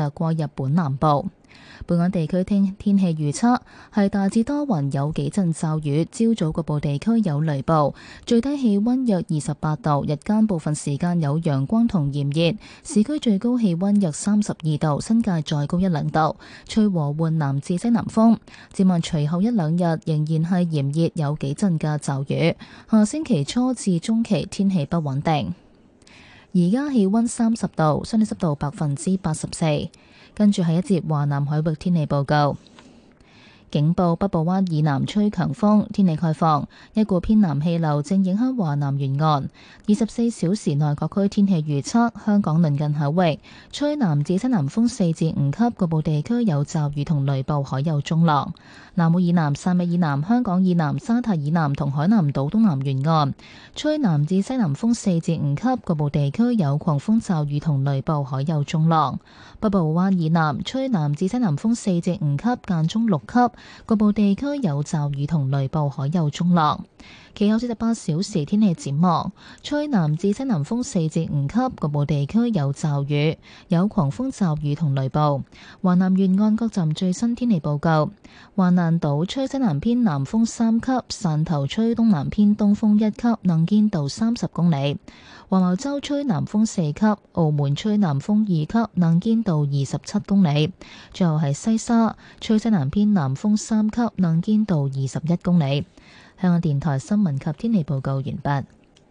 掠過日本南部。本港地區天氣預測係大致多雲，有幾陣驟雨，朝早局部地區有雷暴，最低氣溫約28度，日間部分時間有陽光同炎熱，市區最高氣溫約32度，新界再高1-2度，吹和緩南至西南風。展望隨後1-2日仍然係炎熱，有幾陣嘅驟雨。下星期初至中期天氣不穩定。而家氣溫30度，相對濕度84%。跟住係一節華南海域天氣報告。警報：北部灣以南吹強風，天氣概況。一股偏南氣流正影響華南沿岸。24小時內各區天氣預測：香港鄰近海域吹南至西南風4至5級，局部地區有驟雨同雷暴，海有中浪。南澳以南、汕尾以南、香港以南、沙太以南同海南島東南沿岸吹南至西南風4至5級，局部地區有狂風驟雨同雷暴，海有中浪。北部灣以南吹南至西南風4至5級，間中6級，局部地區有驟雨同雷暴，海有中浪。其後48小時天氣展望：吹南至西南風4至5級，局部地區有驟雨，有狂風驟雨同雷暴。華南沿岸各站最新天氣報告：橫瀾島吹西南偏南風3級，汕頭吹東南偏東風1級，能見度30公里；黃茅洲吹南風4級，澳門吹南風2級，能見度27公里。最後係西沙吹西南偏南風3級，能見度21公里。香港電台新聞及天氣報告完畢。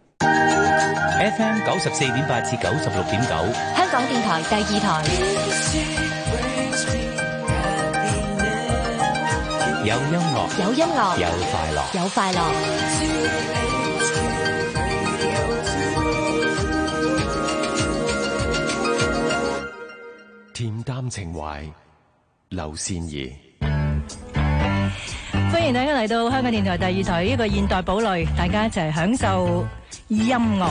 FM 94.8至96.9， 香港電台第2台。 有音樂， 有音樂， 有快樂， 有快樂。 恬淡情懷，劉善儀。 歡迎大家嚟到香港電台第2台呢個現代堡壘，大家一齊享受音樂。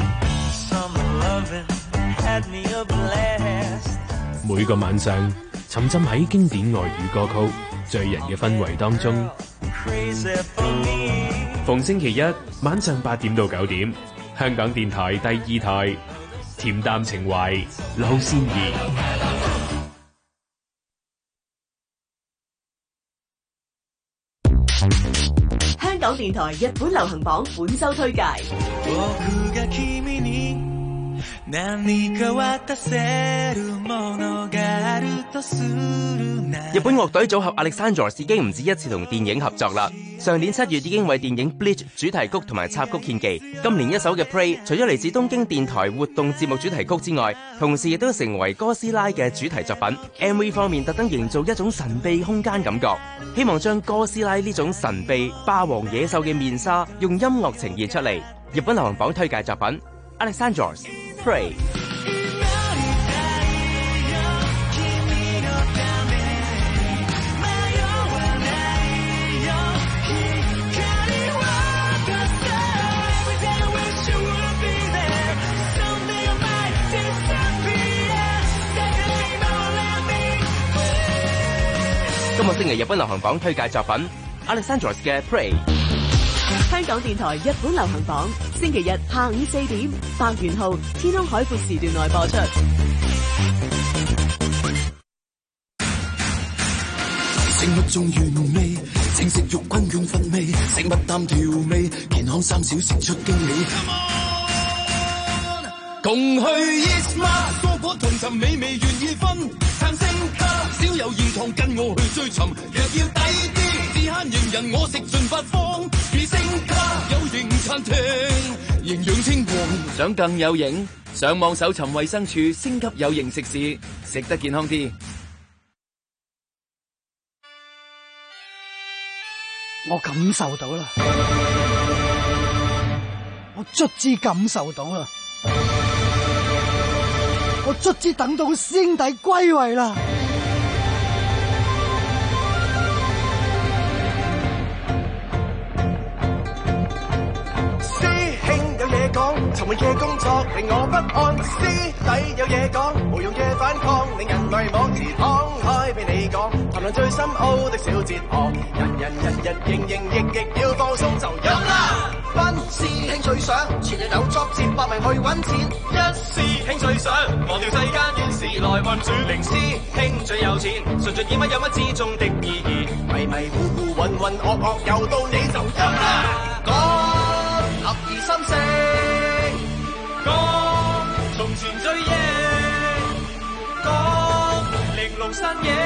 每個晚上沉浸喺經典外語歌曲醉人嘅氛圍當中。逢星期一晚上8點到9點，香港電台第2台，恬淡情懷，劉善儀。 香港電台日本流行榜本周推介。 日本樂隊組合 Alexandros 已經唔止一次同電影合作啦。上年7月已經為電影 Bleach 主題曲同埋插曲獻技。今年一首嘅 Pray 除咗嚟自東京電台活動節目主題曲之外，同時亦都成為哥斯拉嘅主題作品。MV 方面特登營造一種神秘空間感覺，希望將哥斯拉呢種神秘霸王野獸嘅面紗用音樂呈現出嚟。日本流行榜推介作品 Alexandros Pray。今個星期日本流行榜推介作品 Alexandros 嘅 Pray。 香港電台日本流行榜，星期日下午4點，百元號天空海闊時段內播出。 食物仲原味，清晰肉均用份味，食物淡調味，健康3小時出驚喜。共去 Eastmart， 蔬果同尋美味願意分，嘆升級，少有現堂跟我去追尋，若要抵啲，只慳型人我食盡八方，已升級有型餐廳，營養清黃。 想更有型，上網搜尋衛生署升級有型食肆，食得健康啲。 我感受到啦，我卒之感受到啦。我卒之等到師兄弟歸位啦！ 師兄有嘢講，尋日嘅工作令我不安。師弟有嘢講，無用嘅反抗令人迷惘。自敞開俾你講，談論最深奧的小哲學。人人日日營營役役要放鬆就飲啦！分析師兄最想全日有作戰，搏命去揾錢。一師兄最想忘掉世間亂事來運轉。零師兄最有錢，純粹以乜有乜之中的意義。迷迷糊糊渾渾噩噩，又到你就休啦。講合二心聲，講從前追憶，講玲瓏身影，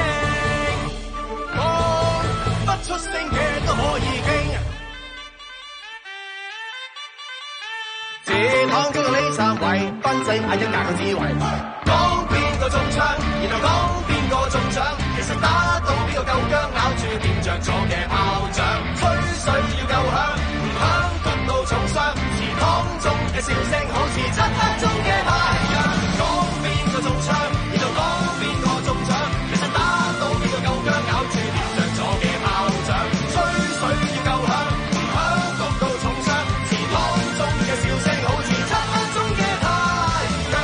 講不出聲嘅都可以傾。這趟經過呢三位，賓仔嗌一架個智慧。講邊個中槍，然後講邊個中獎。其實打到邊個夠薑，咬住點着咗嘅炮仗。吹水要夠響，唔響焗到重傷。祠堂中嘅笑聲好似漆黑中嘅太陽。講邊個中槍，然後講邊個中獎。其實打到邊個夠薑，咬住點着咗嘅炮仗。吹水要夠響，唔響焗到重傷。祠堂中嘅笑聲好似漆黑中嘅太陽。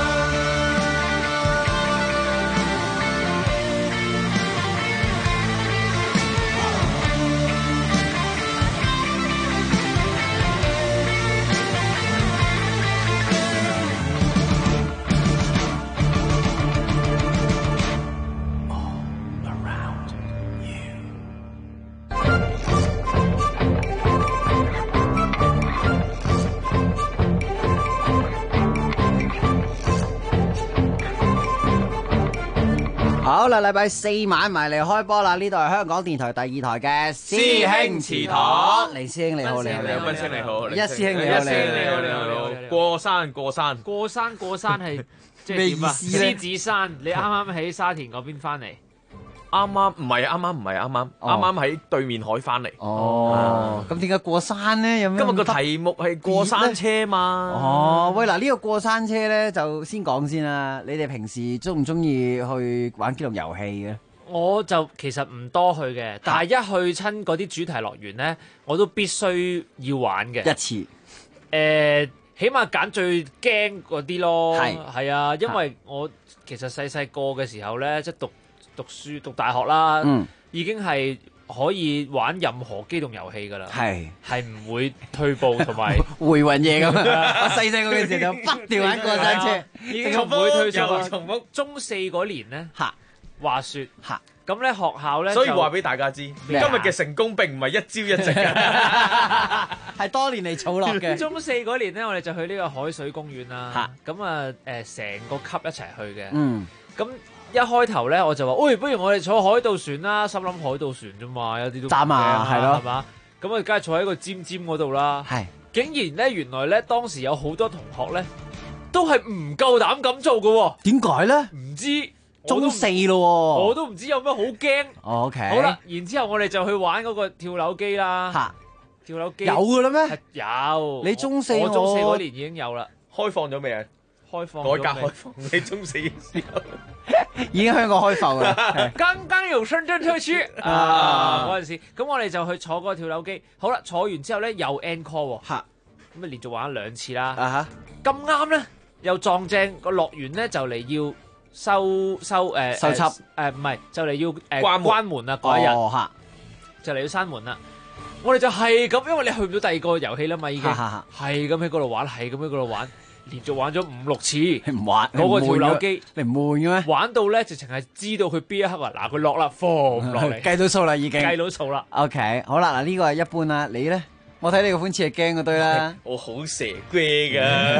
好啦，禮拜四晚埋嚟開波啦！呢度係香港電台第二台嘅師兄祠堂。黎師兄你好，你好， 斌師兄你好， 一師兄你好， 你好。過山係即係點啊？獅子山，你啱啱喺沙田嗰邊翻嚟？ 啱啱喺對面海翻嚟。 哦，咁點解過山咧？有咩？ 今日個題目係過山車嘛。 哦，喂，嗱，呢個過山車咧就先講先啦。你哋平時中唔中意去玩機動遊戲嘅？ 我就其實唔多去嘅，但係一去親嗰啲主題樂園咧，我都必須要玩嘅一次。 起碼揀最驚嗰啲咯。係啊，因為我其實細個嘅時候咧，即係讀書讀大學啦，已經係可以玩任何機動遊戲㗎啦，係唔會退步同埋回魂夜咁啊！我細細個嘅時候就不斷玩過山車， 已經唔會退步。重複中四嗰年咧，滑雪咁咧學校咧， 所以話俾大家知，今日嘅成功並唔係一朝一夕嘅， 係多年嚟儲落嘅。 中四嗰年咧，我哋就去呢個海水公園啦。咁啊成個級一齊去嘅。咁一開頭咧，我就話：喂，不如我哋坐海盜船啦！心諗海盜船啫嘛，有啲都站啊，係咯， 係嘛？咁啊，梗係坐喺個尖尖嗰度啦。竟然咧，原來咧當時有好多同學咧，都係唔夠膽咁做嘅喎。 點解咧？ 唔知中四咯喎， 我都唔知有咩好驚。 OK， 好啦，然之後我哋就去玩嗰個跳樓機啦。跳樓機有嘅啦咩？ 有。 你中四， 我中四嗰年已經有啦。 開放咗未啊？ 開放， 改革開放，你中四嘅時候已經香港開放啦。 剛有深圳特區嗰陣時，咁我哋就去坐嗰個跳樓機。好啦，坐完之後咧又 encore 喎，咁啊連續玩咗2次啦。咁啱咧又撞正個樂園咧就嚟要收葺唔係就嚟要關門啦嗰一日，就嚟要閂門啦。我哋就係咁，因為你去唔到第二個遊戲啦嘛，已經係咁喺嗰度玩，係咁喺嗰度玩。連續玩咗5-6次， 你唔玩嗰個跳樓機， 你唔悶嘅咩？ 玩到咧，直情係知道佢邊一刻啊！嗱，佢落啦，放落嚟， 計到數啦，已經計到數啦。 OK， 好啦，嗱呢個係一般啦，你咧？我睇你個款似係驚嗰堆啦。 我好蛇龜㗎，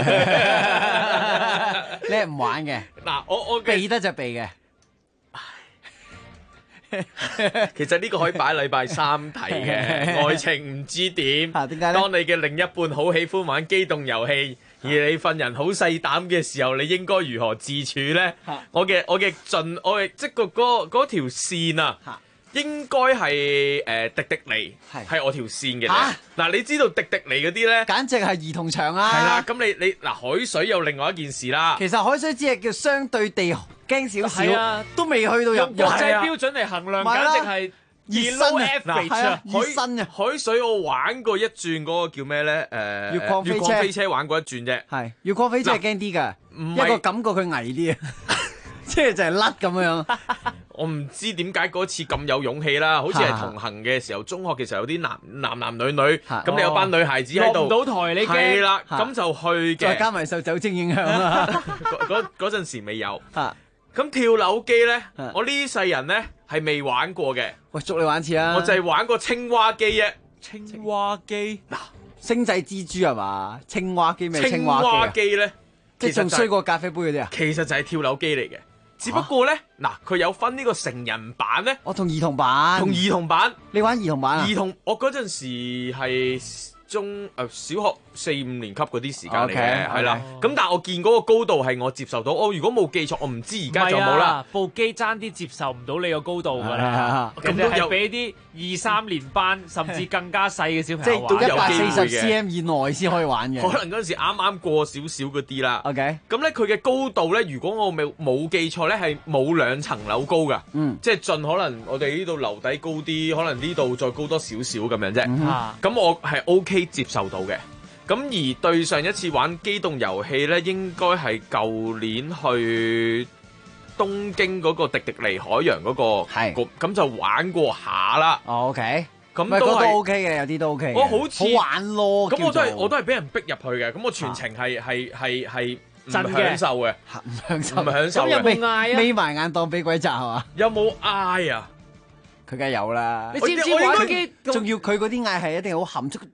你係唔玩嘅。 嗱，我避得就避嘅。 其實呢個可以擺禮拜3睇嘅，愛情唔知點。 點解咧？ 當你嘅另一半好喜歡玩機動遊戲，而你份人好細膽嘅時候，你應該如何自處咧？我嘅即係嗰條線啊，應該係迪迪尼係我條線嘅。嗱，你知道迪迪尼嗰啲咧， 簡直係兒童場啊！ 係啦，咁你嗱海水有另外一件事啦。 其實海水只係叫相對地驚少少，都未去到入國際標準嚟衡量，簡直係熱身啊！ 熱身啊！ 海水我玩過一轉嗰個叫咩咧？ 越礦飛車玩過一轉啫。 係越礦飛車係驚啲㗎，一個感覺佢危啲啊，即係就係甩咁樣。 我唔知點解嗰次咁有勇氣啦，好似係同行嘅時候，中學嘅時候有啲男女，咁你有班女孩子喺度， 落唔到台你驚係啦，咁就去嘅， 再加埋受酒精影響啦。 嗰陣時未有。咁跳樓機咧，我呢世人咧係未玩過嘅。 喂，捉你玩次啊！ 我就係玩過青蛙機啫。 青蛙機嗱，星際蜘蛛係嘛？青蛙機咩？ 青蛙機咧， 即係仲衰過咖啡杯嗰啲啊？ 其實就係跳樓機嚟嘅，只不過咧，嗱，佢有分呢個成人版咧， 我同兒童版。 同兒童版， 你玩兒童版啊？ 兒童，我嗰陣時係小學4-5年級嗰啲時間嚟嘅，係啦。咁但係我見嗰個高度係我接受到。如果冇記錯，我唔知而家仲有冇啦。 部機爭啲接受唔到你個高度㗎啦。咁都係俾啲2-3年班甚至更加細嘅小朋友玩， 即係到140 cm 以內先可以玩嘅。 可能嗰陣時啱啱過少少嗰啲啦。 OK。咁咧佢嘅高度咧，如果我冇記錯咧，係冇2層樓高㗎。即係盡可能我哋呢度樓底高啲，可能呢度再高多少少咁樣啫。咁我係 OK 接受到嘅。咁而對上一次玩機動遊戲咧，應該係舊年去東京嗰個迪迪尼海洋嗰個，咁就玩過下啦。 OK， 咁都 OK 嘅，有啲都 OK。 我好似好玩咯。 咁我都係俾人逼入去嘅。咁我全程係唔享受嘅， 唔享受。 咁有冇嗌啊？ 眯埋眼當俾鬼砸係嘛？ 有冇嗌啊？ 佢梗係有啦。 你知唔知玩機？ 仲要佢嗰啲嗌係一定好含蓄。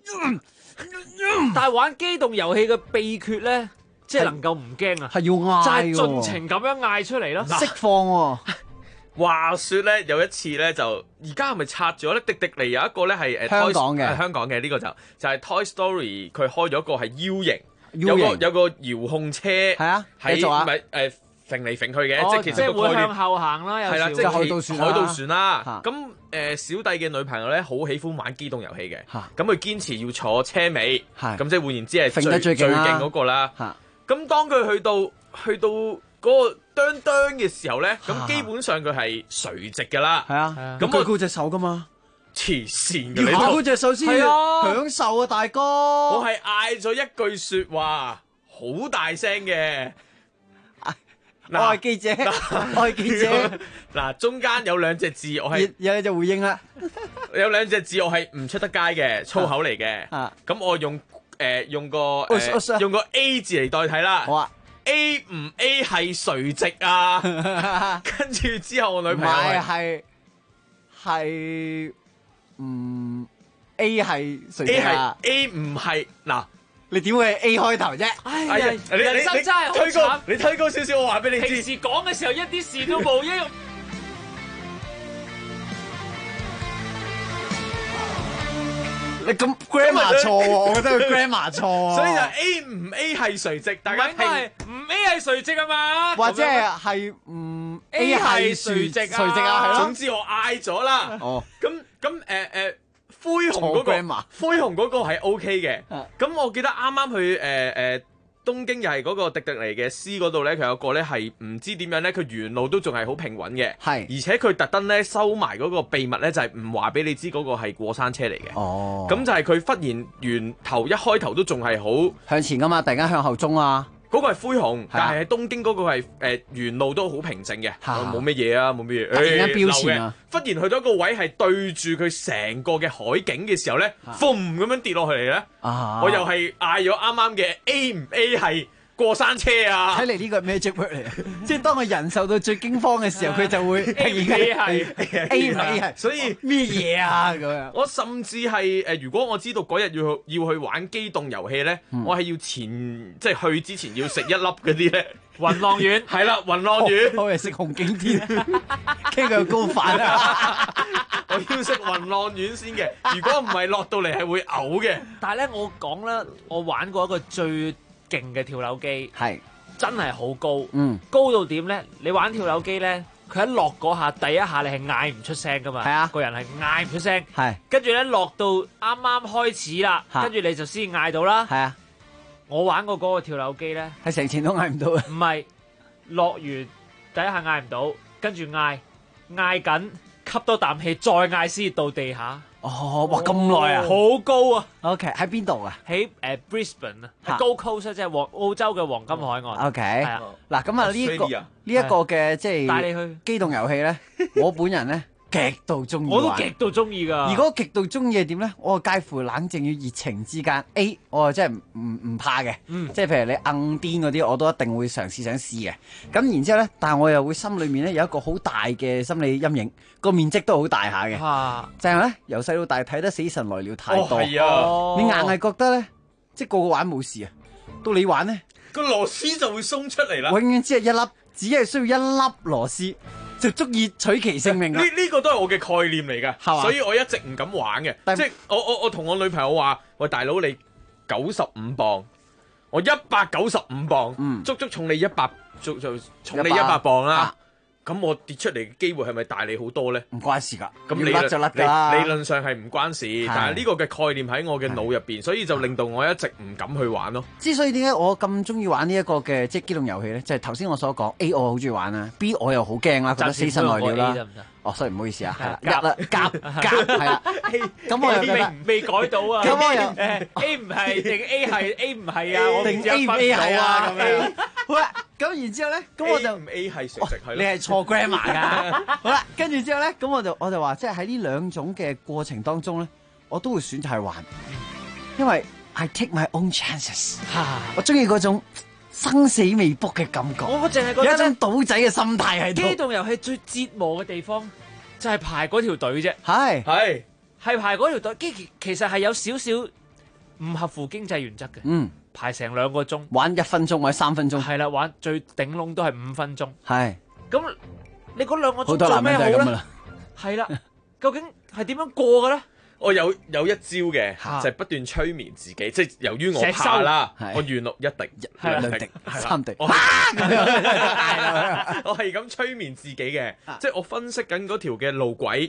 但係玩機動遊戲嘅秘訣咧，即係能夠唔驚啊， 係要嗌， 就係盡情咁樣嗌出嚟咯， 釋放喎。 話說咧，有一次咧就而家係咪拆咗咧？迪迪尼有一個咧係香港嘅呢個就係 Toy Story， 佢開咗個係 U 型，有個遙控車係啊，喺度咪揈嚟揈去嘅，即係其實會向後行啦，有時即係海盜船啦。 啊咁小弟嘅女朋友咧好喜歡玩機動遊戲嘅，咁佢堅持要坐車尾，咁即係換言之係最勁嗰個啦。咁當佢去到嗰個噠噠嘅時候咧，咁基本上佢係垂直㗎啦。 係啊，咁佢高隻手㗎嘛。 黐線嘅， 要高隻手先享受啊，大哥！ 我係嗌咗一句説話，好大聲嘅。 我係記者，我係記者。 嗱，中間有2隻字，我係有就回應啦。 有2隻字，我係唔出得街嘅粗口嚟嘅。咁我用個 A 字嚟代替啦。 好啊 ，A 唔 A 係垂直啊？跟住之後，我女朋友係A 係垂直啊 ？A 唔係嗱。 你點會係 A 開頭啫？ 哎呀，人生真係好慘。 你推高少少，我話俾你知。 平時講嘅時候一啲事都冇， 你咁 grammar 錯喎，我覺得佢 grammar 錯啊。 所以就 A 唔 A 係垂直，大家係唔 A 係垂直啊嘛？ 或者係唔 A 係垂直啊？ 係咯。 總之我嗌咗啦。哦。咁灰熊嗰個係 OK 嘅，咁我記得啱啱去東京又係嗰個迪迪尼嘅 C 嗰度咧，佢有個咧係唔知點樣咧，佢沿路都仲係好平穩嘅，而且佢特登咧收埋嗰個秘密咧，就係唔話俾你知嗰個係過山車嚟嘅。哦，咁就係佢忽然一開頭都仲係好向前噶嘛，突然間向後衝啊！ 嗰個係灰熊，但係喺東京嗰個係沿路都好平靜嘅，冇乜嘢啊，冇乜嘢。突然間飆前啊！忽然去到一個位係對住佢成個嘅海景嘅時候咧，嘣咁樣跌落去嚟咧，我又係嗌咗啱啱嘅 A 唔 A 係過山車啊！ 睇嚟呢個係 magic word 嚟，即係當個人受到最驚慌嘅時候，佢就會 A 係 A 唔 A 係， 所以咩嘢啊咁樣？ 我甚至係如果我知道嗰日要去玩機動遊戲咧，我係要即係去之前要食1粒嗰啲咧。 雲浪丸係啦，雲浪丸， 我係食紅景天，傾佢高飯啊！ 我要食雲浪丸先嘅，如果唔係落到嚟係會嘔嘅。 但係咧，我講咧，我玩過一個最勁嘅跳樓機， 係真係好高，高到點咧？你玩跳樓機咧，佢一落嗰下，第一下你係嗌唔出聲噶嘛？ 係啊， 個人係嗌唔出聲， 係跟住咧落到啱啱開始啦，跟住你就先嗌到啦， 係啊。 我玩過嗰個跳樓機咧， 係成程都嗌唔到啊！ 唔係落完第一下嗌唔到，跟住嗌緊，吸多啖氣，再嗌先到地下。 哦，哇咁耐啊， 好高啊 ！OK， 喺邊度啊？ 喺Brisbane 啊，喺 Gold Coast 即係澳洲嘅黃金海岸。 OK， 係啊， 嗱咁啊呢一個嘅即係帶你去機動遊戲咧，我本人咧極度中意我都極度中意㗎。 如果極度中意係點咧？我介乎冷靜與熱情之間。A， 我真係唔怕嘅，即係譬如你硬癲嗰啲，我都一定會嘗試想試嘅。咁然之後咧，但係我又會心裏面咧有一個好大嘅心理陰影，個面積都好大下嘅。就係咧，由細到大睇得《死神來了》太多，你硬係覺得咧，即係個個玩冇事啊，到你玩咧， 個螺絲就會鬆出嚟啦。 永遠只係一粒，只係需要一粒螺絲。就足以取其性命啦！ 呢個都係我嘅概念嚟㗎，所以我一直唔敢玩嘅。即係我同我女朋友話：喂，大佬你95磅，我195磅，足足重你100，就重你100磅啦。咁我跌出嚟嘅機會係咪大你好多咧？ 唔關事㗎， 咁甩就甩㗎啦。 理論上係唔關事，但係呢個嘅概念喺我嘅腦入邊，所以就令到我一直唔敢去玩咯。 之所以點解我咁中意玩呢一個嘅即係機動遊戲咧，就係頭先我所講 A 我好中意玩啦 ，B 我又好驚啦，覺得死神來了啦。哦，所以唔好意思啊，係啦，一啦，甲係啦，咁我又覺得未改到啊。 咁我又 A 唔係定 A 係 A 唔係啊？ 定 A 唔 A 係啊？咁樣好啦，咁然之後咧，咁我就唔 A 係常識係你係錯 grammar 㗎。好啦，跟住之後咧，咁我就話，即係喺呢兩種嘅過程當中咧，我都會選擇去玩，因為 I take my own chances。我中意嗰種生死未卜嘅感覺， 我淨係覺得有一種賭仔嘅心態喺度。 機動遊戲最折磨嘅地方就係排嗰條隊啫， 係排嗰條隊，其實係有少少唔合乎經濟原則嘅。排成2個鐘， 玩1分鐘或者3分鐘， 係啦，玩最頂籠都係5分鐘。 係咁，你嗰2個鐘好多男人就係咁噶啦。 係啦，究竟係點樣過嘅咧？ 我有一招嘅，就係不斷催眠自己，即係由於我怕啦，我願落1滴、2滴、 3滴， 我係咁催眠自己嘅，即係我分析緊嗰條嘅路軌，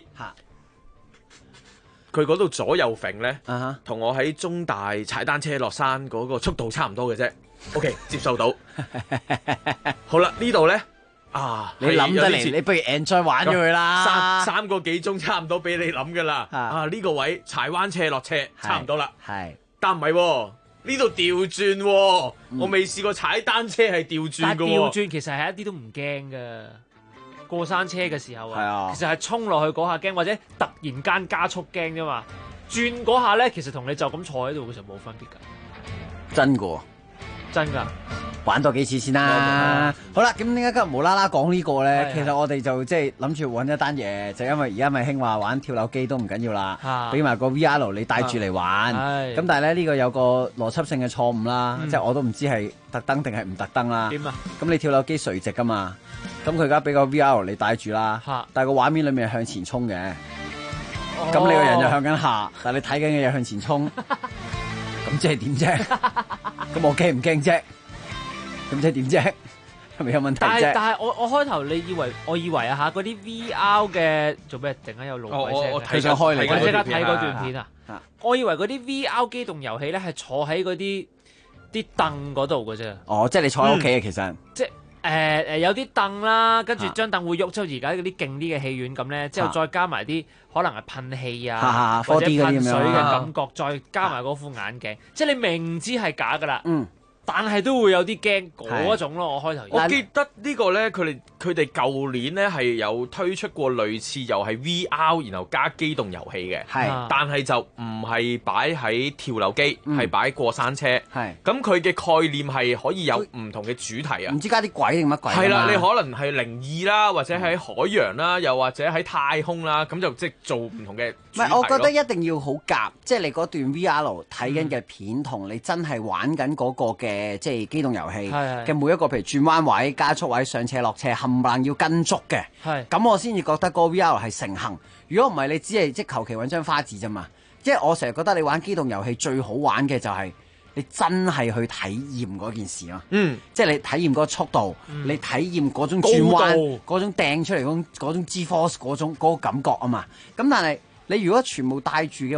佢嗰度左右揈咧，同我喺中大踩單車落山嗰個速度差唔多嘅啫。OK， 接受到。好啦，呢度咧。 你諗得嚟，你不如 enjoy 玩咗佢啦。 3個幾鐘差唔多俾你諗噶啦。呢個位柴灣斜落斜差唔多啦。 係， 但唔係喎，呢度調轉喎。我未試過踩單車係調轉嘅喎。 調轉其實係一啲都唔驚噶。過山車嘅時候其實係衝落去嗰下驚，或者突然間加速驚啫嘛。轉嗰下咧，其實同你就咁坐喺度嘅時候冇分別㗎。 真㗎。 真㗎。 玩多幾次先啦。好啦，咁點解今日無啦啦講呢個咧？其實我哋就即係諗住揾一單嘢，就因為而家咪興話玩跳樓機都唔緊要啦，俾埋個 VR 你帶住嚟玩。咁但係咧呢個有個邏輯性嘅錯誤啦，即係我都唔知係特登定係唔特登啦。 點啊？ 咁你跳樓機垂直噶嘛？咁佢而家俾個 VR 你帶住啦，但係個畫面裡面係向前衝嘅。咁你個人就向緊下，但係你睇緊嘅嘢向前衝。咁即係點啫？咁我驚唔驚啫？咁即係點啫？係咪有問題啫？ 但係我開頭我以為啊嚇嗰啲 VR 嘅做咩？突然間有路軌聲， 佢想開嚟， 我即刻睇嗰段片啊！我以為嗰啲 VR 機動遊戲咧係坐喺嗰啲凳嗰度嘅啫。 哦，即係你坐喺屋企嘅其實。 即係有啲凳啦，跟住張凳會喐，即係而家嗰啲勁啲嘅戲院咁咧，之後再加埋啲可能係噴氣啊，或者噴水嘅感覺，再加埋嗰副眼鏡，即係你明知係假㗎啦。但係都會有啲驚嗰種咯，我開頭。 我記得呢個咧，佢哋舊年咧係有推出過類似又係 VR，然後加機動遊戲嘅。但係就唔係擺喺跳樓機，係擺過山車。咁佢嘅概念係可以有唔同嘅主題啊。 唔知加啲鬼定乜鬼？ 係啦，你可能係靈異啦，或者喺海洋啦，又或者喺太空啦，咁就即係做唔同嘅主題。 唔係，我覺得一定要好夾，即係你嗰段 VR 睇緊嘅片同你真係玩緊嗰個嘅。即係機動遊戲嘅每一個，譬如轉彎位、加速位、上斜落斜，冚唪唥要跟足嘅。咁我先至覺得個 VR 係成行。如果唔係，你只係即係求其揾張花字啫嘛。即係我成日覺得你玩機動遊戲最好玩嘅就係你真係去體驗嗰件事咯。即係你體驗嗰個速度，你體驗嗰種轉彎、嗰種掟出嚟嗰種 G-force 嗰個感覺啊嘛。咁但係你如果全部帶住嘅話咧，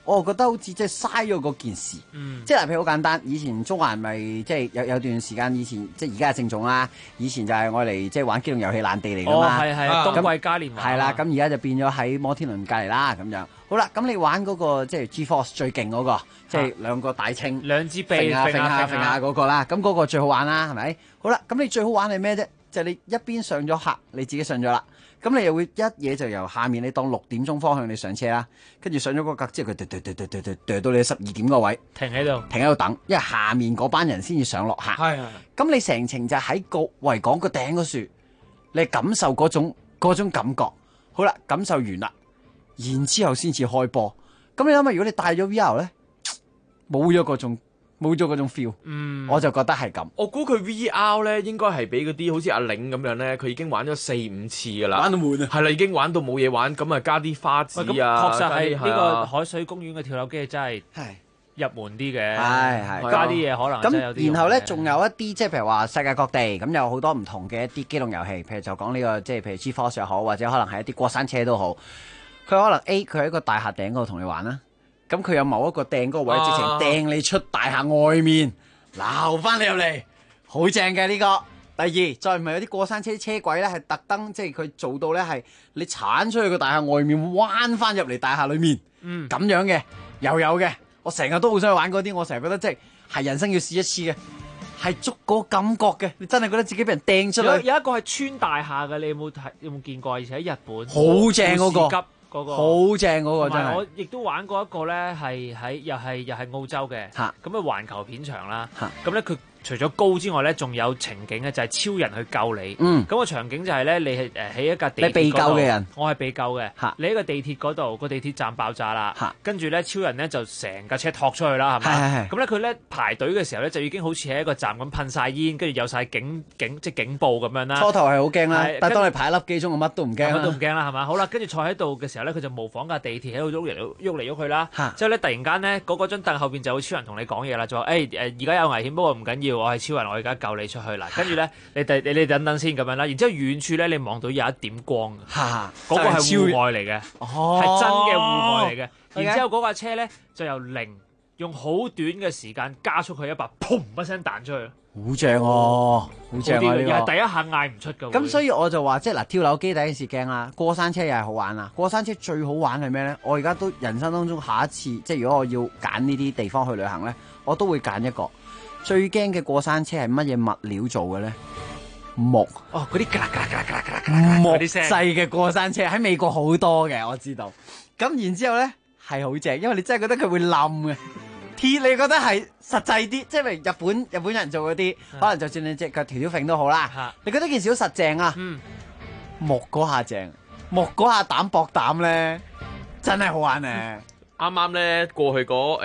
我覺得好似即係嘥咗嗰件事。即係譬如好簡單，以前中國人咪即係有段時間，以前即係而家係正總啦，以前就係我嚟即係玩機動遊戲爛地嚟㗎嘛。 係冬季嘉年華。 係啦，咁而家就變咗喺摩天輪隔離啦咁樣。好啦，咁你玩嗰個即係 G-Force 最勁嗰個，即係兩個大稱， 兩支臂揈下嗰個啦，咁嗰個最好玩啦，係咪？好啦，咁你最好玩係咩啫？就係你一邊上咗客，你自己上咗啦，咁你又會一嘢就由下面你當6點鐘方向你上車啦，跟住上咗嗰格之後佢掉到你12點個位， 停喺度等，因為下面嗰班人先至上落客。係。咁你成程就喺個維港個頂嗰樹，你感受嗰種感覺。好啦，感受完啦。然之後先至開波，咁你諗下，如果你戴咗 VR 咧，冇咗嗰種 feel，我就覺得係咁。 我估佢 VR 咧應該係俾嗰啲好似阿嶺咁樣咧，佢已經玩咗4-5次噶啦， 玩到悶啊， 係啦，已經玩到冇嘢玩，咁啊加啲花紙啊， 確實係呢個海水公園嘅跳樓機真係入門啲嘅， 係加啲嘢可能真係有啲用嘅。 咁然後咧仲有一啲即係譬如話世界各地咁有好多唔同嘅一啲機動遊戲，譬如就講呢個即係譬如 G-Force 又好，或者可能係一啲過山車都好。佢可能 A 佢喺個大廈頂嗰度同你玩啦，咁佢有某一個掟嗰個位，直情掟你出大廈外面，撈翻你入嚟，好正嘅呢個。第二，再唔係有啲過山車車軌咧，係特登即係佢做到咧係你鏟出去個大廈外面，彎翻入嚟大廈裏面，咁樣嘅又有嘅。我成日都好想去玩嗰啲，我成日覺得即係人生要試一次嘅，係捉嗰個感覺嘅，你真係覺得自己俾人掟出去。 有一個係穿大廈嘅，你有冇見過？而且喺日本好正嗰個。 嗰個好正嗰個真係， 我亦都玩過一個咧，係喺又係澳洲嘅，咁啊環球片場啦，咁咧佢除咗高之外咧，仲有情景嘅就係超人去救你。咁個場景就係咧，你係喺一架地鐵嗰度， 你被救嘅人， 我係被救嘅。你喺個地鐵嗰度，個地鐵站爆炸啦，跟住咧超人咧就成架車托出去啦，係咪？咁咧佢咧排隊嘅時候咧，就已經好似喺一個站咁噴晒煙，跟住有晒警即係警報咁樣啦。 初頭係好驚啦，但係當你排一粒幾鐘，我乜都唔驚， 乜都唔驚啦，係嘛？好啦，跟住坐喺度嘅時候咧，佢就模仿架地鐵喺度喐嚟喐去啦。之後咧突然間咧，嗰張凳後邊就有超人同你講嘢啦，就話而家有危險，不過唔緊要，我係超人，我而家救你出去啦。跟住咧，你等等先咁樣啦。然之後遠處咧，你望到有一點光，嗰個係戶外嚟嘅，係真嘅戶外嚟嘅。然之後嗰架車咧就由0用好短嘅時間加速佢100，砰一聲彈出去。 好正喎，好正啊！ 又係第一下嗌唔出㗎。 咁所以我就話，即係嗱，跳樓機第一件事驚啦，過山車又係好玩啦。過山車最好玩係咩咧？我而家都人生當中下一次，即係如果我要揀呢啲地方去旅行咧，我都會揀一個最驚嘅過山車係乜嘢物料做嘅咧？木嗰啲木製嘅過山車喺美國好多嘅，我知道。咁然之後咧係好正，因為你真係覺得佢會冧嘅。鐵你覺得係實際啲，即係日本人做嗰啲，可能就算你隻腳條揈都好啦。你覺得件事好實正啊？木嗰下正，木嗰下膽搏膽咧，真係好玩啊！ 啱啱咧過去嗰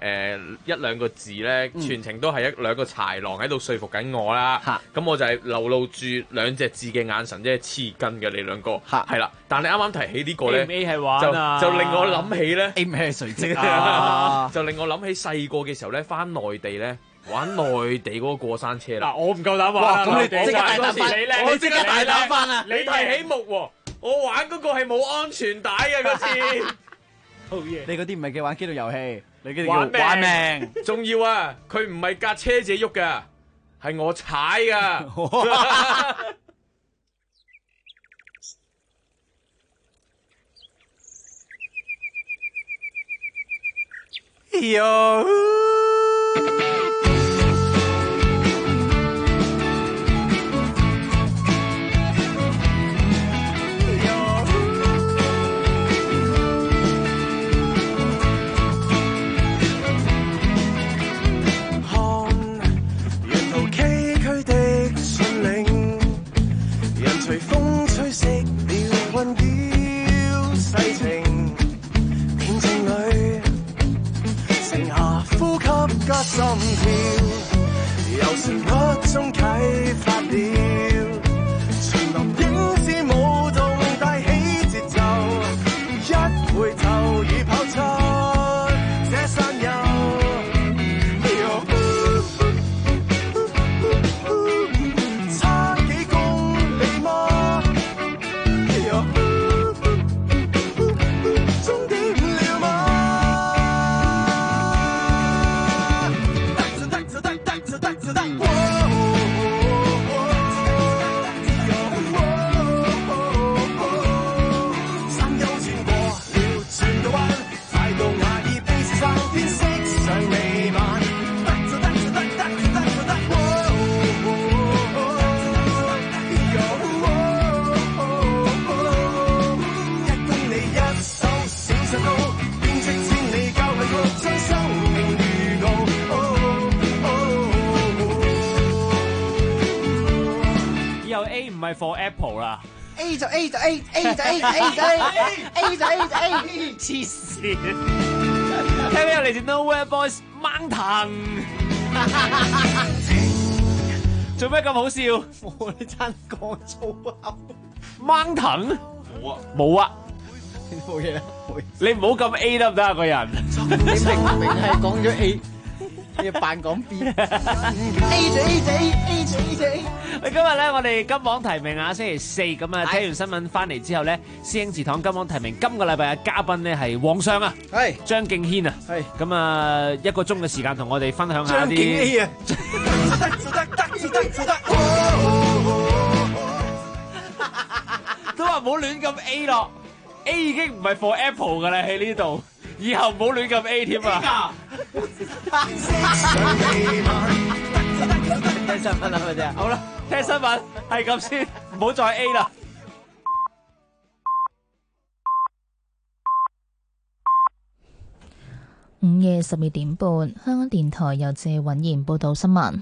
1-2個字咧，全程都係1-2個豺狼喺度說服緊我啦。咁我就係流露住2隻字嘅眼神，即係黐筋嘅你兩個。係啦，但你啱啱提起呢個咧，就令我諗起咧 ，A 咩垂直啊？ 就令我諗起細個嘅時候咧，翻內地咧玩內地嗰個過山車啦。 嗱，我唔夠膽玩。 咁你即刻大膽翻，我即刻大膽翻啊！ 你提起木喎，我玩嗰個係冇安全帶嘅嗰次。 好嘢！ 你嗰啲唔係叫玩機動遊戲，你嗰啲叫玩命。 仲要啊，佢唔係架車自己喐噶，係我踩噶。 隨風吹熄了困擾世情，恬靜裏剩下呼吸加心跳，由旋律中啟發了，隨林影子舞動帶起節奏，一回頭已跑出這山丘。差幾公里嗎？ 係 for Apple 啦。 A 就 A 就 A，A 就 A 就 A 就 A，A 就 A 就 A， 黐線！聽緊嚟自 Nowhere Boys 掹藤，做咩咁好笑？ 我哋爭講粗口。 掹藤？冇啊！ 冇嘢啦， 你唔好咁 A 得唔得啊？個人， 你明明係講咗 A， 你要扮講 B。A 就 A 就 A，A 就 A 就 A。 今日咧，我哋金榜題名啊，星期四咁啊，聽完新聞翻嚟之後咧，師兄祠堂金榜題名今個禮拜嘅嘉賓咧係皇上啊，係張敬軒啊，係咁啊1個鐘嘅時間同我哋分享下啲。張敬 A 啊，都話唔好亂咁 A 咯。A 已經唔係 for Apple 噶啦喺呢度，以後唔好亂咁 A 添啊！ 聽新聞啦，咪啫。 好啦，聽新聞係咁先，唔好再 A 啦。 午夜12點半，香港電台由謝允賢報道新聞。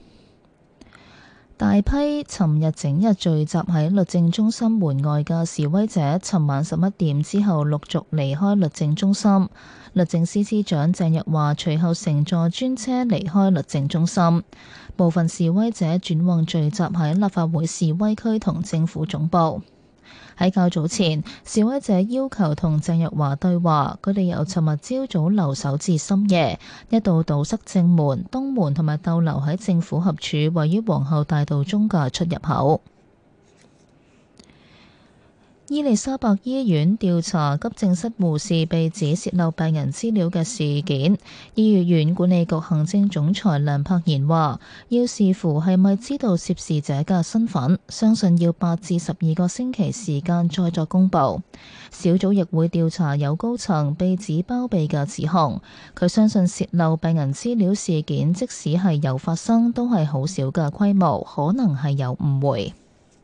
大批尋日整日聚集喺律政中心門外嘅示威者，尋晚11點之後陸續離開律政中心。律政司司長鄭若驊隨後乘坐專車離開律政中心。部分示威者轉往聚集喺立法會示威區同政府總部。喺較早前，示威者要求同鄭若驊對話，佢哋由尋日朝早留守至深夜，一度堵塞正門、東門同埋逗留喺政府合署位於皇后大道中嘅出入口。伊利沙伯醫院調查急症室護士被指洩漏病人資料嘅事件，醫院管理局行政總裁梁柏賢話：要視乎係咪知道涉事者嘅身份，相信要8至12個星期時間再作公佈。小組亦會調查有高層被指包庇嘅指控。佢相信洩漏病人資料事件，即使係有發生，都係好少嘅規模，可能係有誤會。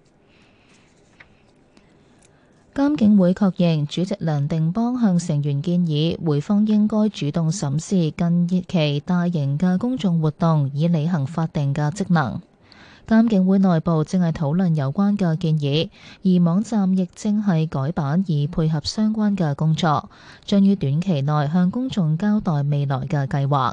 監警會確認，主席梁定邦向成員建議，會方應該主動審視近期大型嘅公眾活動，以履行法定嘅職能。監警會內部正係討論有關嘅建議，而網站亦正係改版以配合相關嘅工作，將於短期內向公眾交代未來嘅計劃。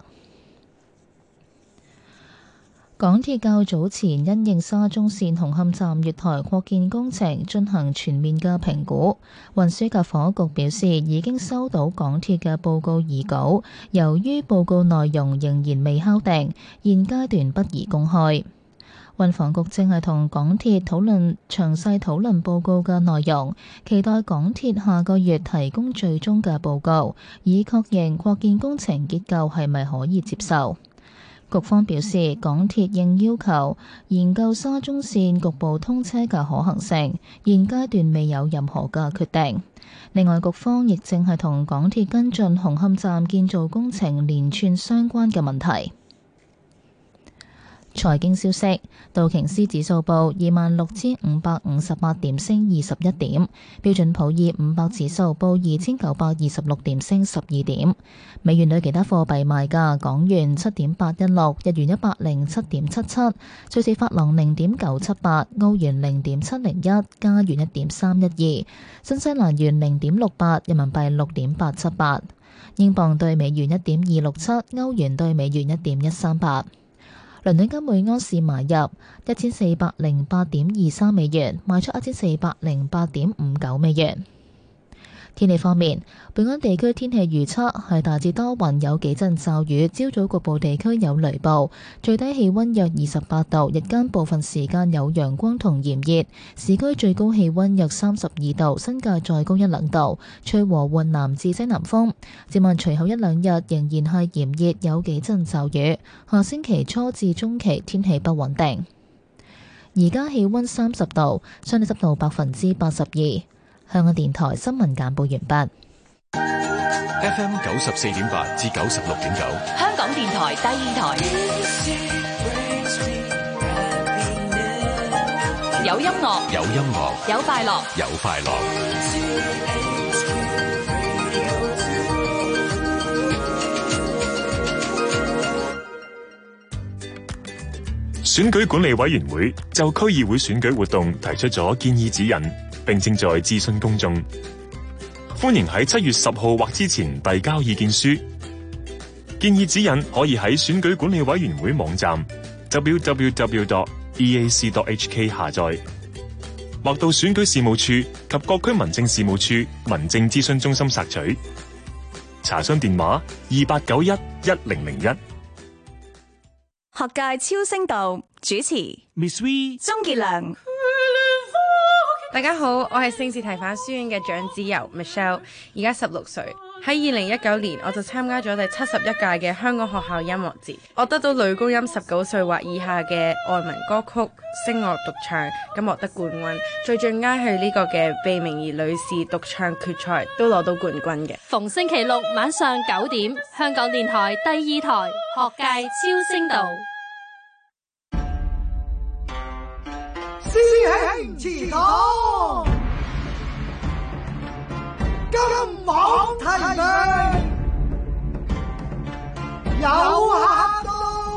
港鐵較早前因應沙中線紅磡站月台擴建工程進行全面嘅評估，運輸及房屋局表示已經收到港鐵嘅報告擬稿，由於報告內容仍然未敲定，現階段不宜公開。運房局正係同港鐵詳細討論報告嘅內容，期待港鐵下個月提供最終嘅報告，以確認擴建工程結構係咪可以接受。局方表示，港鐵應要求研究沙中線局部通車嘅可行性，現階段未有任何嘅決定。另外，局方亦正係同港鐵跟進紅磡站建造工程連串相關嘅問題。財經消息，道瓊斯指數報26,558點，升21點；標準普爾500指數報2,926點，升12點。美元對其他貨幣賣價：港元7.816，日元107.77，瑞士法郎0.978，澳元0.701，加元1.312，新西蘭元0.68，人民幣6.878，英鎊對美元1.267，歐元對美元1.138。倫敦金每盎司買入1408.23美元，賣出1408.59美元。天氣方面，本港地區天氣預測係大致多雲，有幾陣驟雨，朝早局部地區有雷暴，最低氣溫約28度，日間部分時間有陽光同炎熱，市區最高氣溫約32度，新界再高1-2度，吹和緩南至西南風。展望隨後1-2日仍然係炎熱，有幾陣驟雨。下星期初至中期天氣不穩定。而家氣溫30度，相對濕度82%。香港電台新聞簡報完畢。 FM 94.8至96.9， 香港電台第二台，有音樂， 有音樂， 有快樂， 有快樂。 選舉管理委員會就區議會選舉活動提出咗建議指引，並正在諮詢公眾。歡迎喺7月10號或之前遞交意見書。建議指引可以喺選舉管理委員會網站 www.eac.hk 下載，或到選舉事務處及各區民政事務處民政諮詢中心索取。查詢電話28911001。 學界超聲道主持 Miss V、 鍾傑良。 大家好，我係聖士提反書院嘅長子由 Michelle， 而家16歲。喺2019年，我就參加咗第71屆嘅香港學校音樂節，我得到女高音19歲或以下嘅外文歌曲聲樂獨唱，咁獲得冠軍。最最佳係呢個嘅貝明儀女士獨唱決賽，都攞到冠軍嘅。 逢星期六晚上9點，香港電台第2台學界超聲道。 師兄祠堂，金網提名有客到。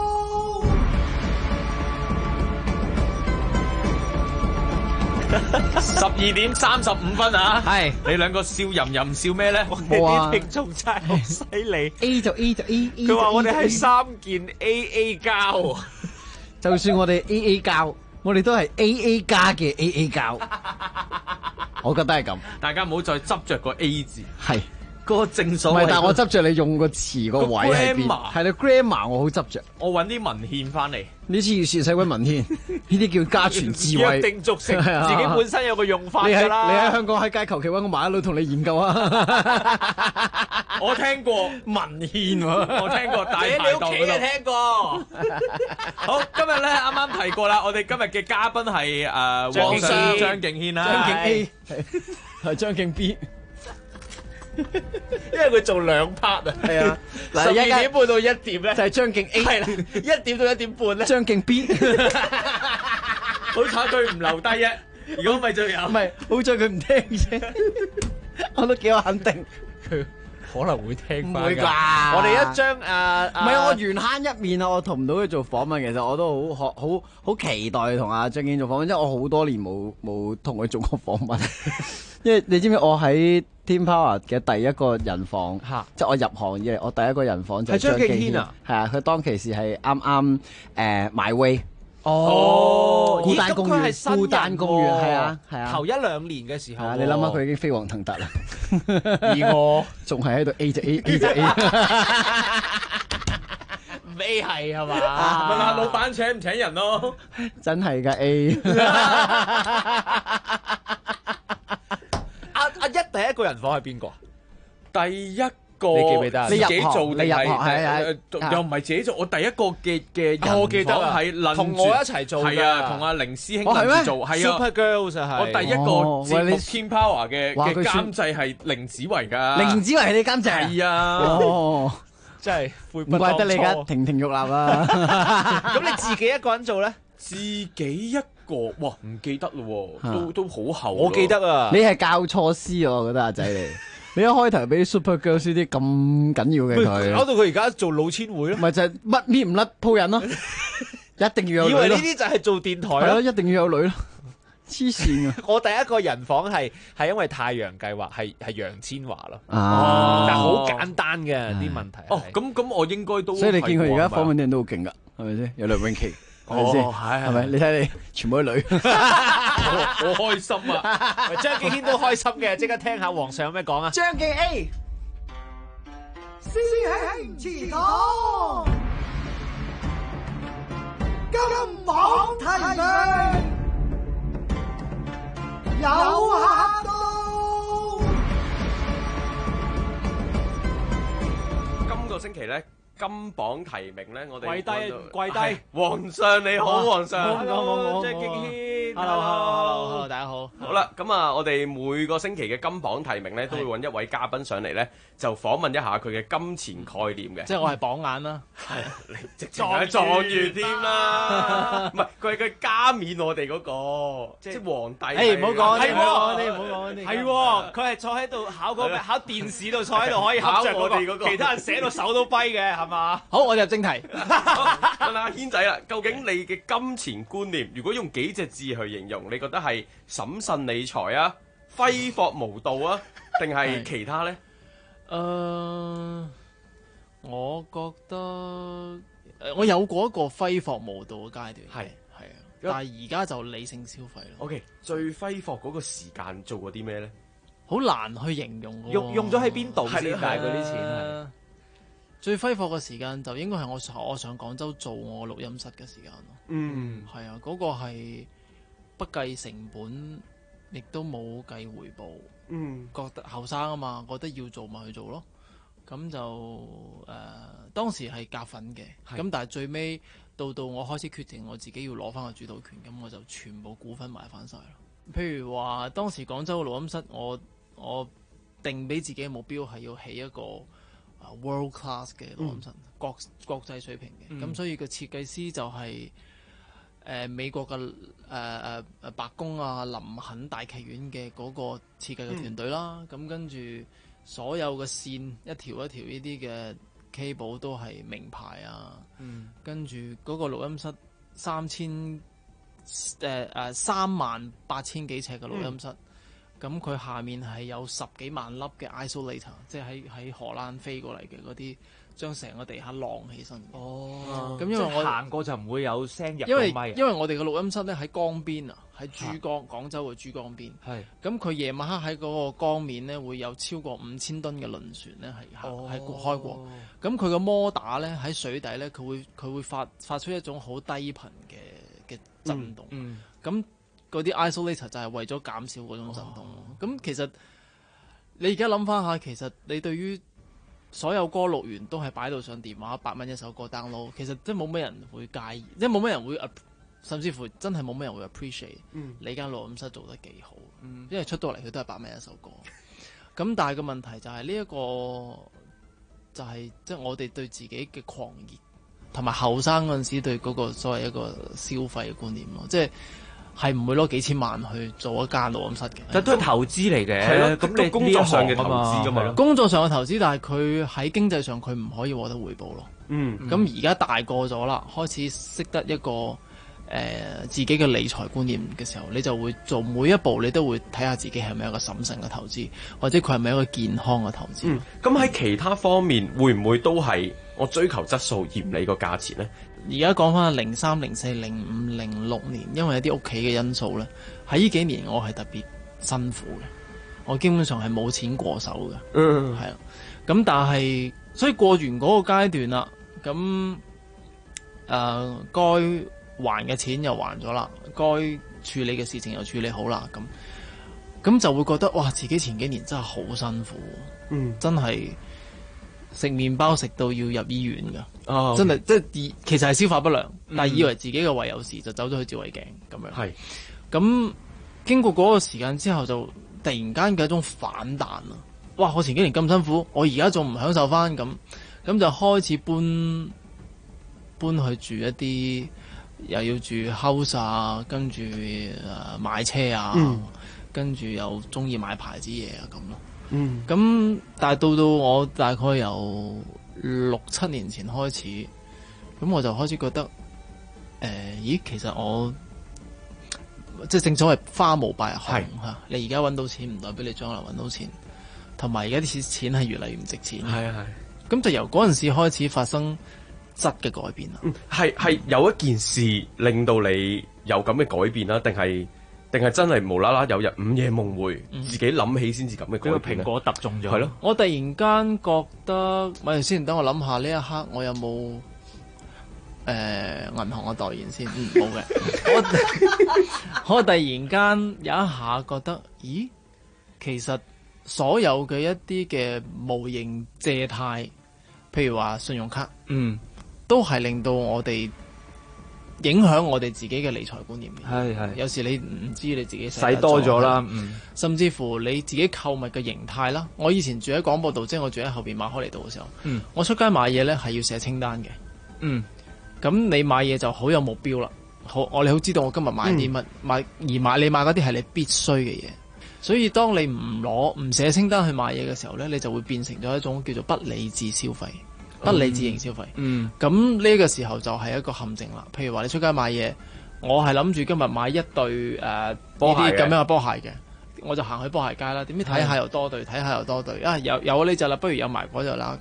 12點35分啊！係你兩個笑吟吟笑咩咧？ 冇啊！啲聽眾真係好犀利。 A 就 A 就 A， 佢話我哋係3件 AA 膠， 就算我哋 AA 膠，我哋都係 AA 加嘅 AA 膠。我覺得係咁， 大家唔好再執着個 A 字， 係嗰個正所謂。 唔係，但係我執着你用個詞個位喺邊，係啦 grammar 我好執着。 我揾啲文獻翻嚟， 呢次要試使揾文獻，呢啲叫家傳智慧， 約定俗成，自己本身有個用法㗎啦。 你喺香港喺街求其揾個麻甩佬同你研究啊！ 我聽過文獻喎，我聽過大排檔嗰度聽過。 好，今日咧啱啱提過啦，我哋今日嘅嘉賓係皇上張敬軒啦， 張敬 A 係張敬 B。 因為佢做2 part 啊， 係啊 ，12點半到1點咧， 就係張敬 A， 係啦，1點到1點半咧， 張敬 B， 好彩佢唔留低啫，如果咪就有， 唔係，好彩佢唔聽啫，我都幾有肯定， 佢可能會聽翻。 唔會啩？ 我哋一張唔係我緣慳一面啊！我同唔到佢做訪問，其實我都好期待同阿張敬軒做訪問，因為我好多年冇同佢做過訪問。因為你知唔知我喺 Team Power 嘅第一個人訪，即係我入行以嚟，我第一個人訪就係張敬軒啊！係啊，佢當其時係啱啱買威。 哦， 孤單公園，孤單公園係啊係啊， 頭1、2年嘅時候， 你諗下佢已經飛黃騰達啦， 而我仲係喺度 A 就 A 就 A， 唔 A 係係嘛？ 問下老闆請唔請人咯？ 真係㗎 A。 阿一第一個人訪係邊個？ 第一個你記唔記得？ 自己做定係又唔係自己做？我第一個嘅人訪係同我一齊做嘅， 係啊，同阿凌師兄諗住做，係啊 Super Girls 啊， 我第一個節目 Team Power 嘅監製係凌子維㗎。 凌子維係你監製？ 係啊。 哦， 真係悔不當初。 唔怪得你而家亭亭玉立啦。 咁你自己一個人做咧？ 自己一個，哇，唔記得咯喎，都好後。 我記得啊， 你係教錯師啊，我覺得阿仔你一開頭俾 Super Girls 啲咁緊要嘅佢， 搞到佢而家做老千會咯， 咪就係乜搣唔甩鋪人咯，一定要有女咯。 以為呢啲就係做電台咯， 係咯，一定要有女咯，黐線啊！ 我第一個人訪係因為太陽計劃係楊千嬅咯，但係好簡單嘅啲問題。 哦，咁我應該都， 所以你見佢而家訪問啲人都好勁噶，係咪先？有梁詠琪。係咪先？係咪？你睇你全部都女， 我開心啊！ 張敬軒都開心嘅，即刻聽下皇上有咩講啊！ 張敬 A， 師兄祠堂，金網提名有客到。 今個星期咧。金榜提名咧，我哋跪低， 皇上你好，皇上， 張敬軒 ，hello，大家好。 好啦，咁啊，我哋每個星期嘅金榜提名咧，都會揾一位嘉賓上嚟咧，就訪問一下佢嘅金錢概念嘅。 即係我係榜眼啦， 係你直情係狀元添啦，唔係佢係佢加冕我哋嗰個，即係皇帝。 誒唔好講啲，唔好講啲，唔好講啲。係喎，佢係坐喺度考電視度坐喺度可以合著嗰個，其他人寫到手都跛嘅。 嘛？ 好，我哋入正題。 問阿軒仔啦，究竟你嘅金錢觀念，如果用幾隻字去形容，你覺得係審慎理財啊、揮霍無度啊，定係其他呢？ 我覺得我有過一個揮霍無度嘅階段，係啊，但係而家就理性消費咯。 OK， 最揮霍嗰個時間做過啲咩呢？ 好難去形容喎， 用咗喺邊度先？但係嗰啲錢係最揮霍嘅時間就應該係我上廣州做我錄音室嘅時間咯。 嗯， 係啊，嗰個係不計成本，亦都冇計回報。覺得後生啊嘛，覺得要做咪去做咯。咁就當時係夾份嘅，咁但係最尾到我開始決定我自己要攞翻個主導權，咁我就全部股份買翻晒咯。譬如話當時廣州嘅錄音室，我定俾自己嘅目標係要起一個world class 嘅錄音室，國際水平嘅。咁所以個設計師就係美國嘅白宮啊林肯大劇院嘅嗰個設計嘅團隊啦。咁跟住所有嘅線一條一條呢啲嘅 cable 都係名牌啊。跟住嗰個錄音室38000幾尺嘅錄音室，咁佢下面係有10幾萬粒嘅 isolator， 即係喺荷蘭飛過嚟嘅嗰啲，將成個地下晾起身。咁因為我行過就唔會有聲入因為到咪。 因為我哋嘅錄音室咧喺江邊啊，喺珠江廣州嘅珠江邊。咁佢夜晚黑喺嗰個江面咧，會有超過5000噸嘅輪船咧係開過。咁佢個摩打咧喺水底咧，佢會發出一種好低頻嘅震動。咁嗰啲 isolator 就係為咗減少嗰種震動。咁其實你而家諗翻下，其實你對於所有歌錄完都係擺到上電話8蚊一首歌 download， 其實真係冇咩人會介意，即係冇咩人會，甚至乎真係冇咩人會 appreciate 你間錄音室做得幾好。因為出到嚟佢都係8蚊一首歌。咁但係個問題就係呢一個就係即係我哋對自己嘅狂熱，同埋後生嗰陣時對嗰個所謂一個消費嘅觀念咯，即係唔會攞幾千萬去做一間錄音室嘅， 但都係投資嚟嘅。 係咯， 咁你工作上嘅投資㗎嘛。 工作上嘅投資，但係佢喺經濟上佢唔可以獲得回報咯。咁而家大個咗啦，開始識得一個自己嘅理財觀念嘅時候，你就會做每一步，你都會睇下自己係咪一個審慎嘅投資，或者佢係咪一個健康嘅投資。 咁喺其他方面，會唔會都係我追求質素而唔理個價錢呢？ 而家講翻03、04、05、06年，因為一啲屋企嘅因素咧，喺呢幾年我係特別辛苦嘅，我基本上係冇錢過手嘅。係啊，咁但係所以過完嗰個階段啦，咁該還嘅錢又還咗啦，該處理嘅事情又處理好啦，咁就會覺得哇，自己前幾年真係好辛苦，真係食麵包食到要入醫院㗎，真係即係其實係消化不良，但係以為自己嘅胃有事就走咗去照胃鏡咁樣。咁經過嗰個時間之後，就突然間嘅一種反彈啊！哇！我前幾年咁辛苦，我而家仲唔享受翻咁就開始搬去住一啲又要住 house 啊，跟住買車啊，跟住又中意買牌子嘢啊咁咯。咁但係到我大概由6、7年前開始，咁我就開始覺得咦，其實我即係正所謂花無百日紅嚇，你而家揾到錢唔代表你將來揾到錢，同埋而家啲錢係越嚟越唔值錢。咁就由嗰陣時開始發生質嘅改變啦。 係有一件事令到你有咁嘅改變啦，定係真係無啦啦有日午夜夢回，自己諗起先至咁嘅改變。 蘋果揼中咗。 係咯， 我突然間覺得，咪住先，等我諗下呢一刻我有冇銀行嘅代言先？冇嘅。我突然間有一下覺得，咦，其實所有嘅一啲嘅無形借貸，譬如話信用卡，都係令到我哋影響我哋自己嘅理財觀念嘅。有時你唔知你自己使多咗啦， 甚至乎你自己購物嘅形態啦。我以前住喺廣播道，即係我住喺後邊馬可尼道嘅時候，我出街買嘢咧係要寫清單嘅。咁你買嘢就好有目標啦。我哋好知道我今日買啲乜，你買嗰啲係你必須嘅嘢。所以當你唔寫清單去買嘢嘅時候咧，你就會變成咗一種叫做不理智消費。 不理智型消費。咁呢個時候就係一個陷阱啦。譬如話你出街買嘢，我係諗住今日買一對波鞋咁樣嘅波鞋嘅，我就行去波鞋街啦。點知睇下又多對，睇下又多對，有呢隻啦，不如有埋嗰隻啦咁。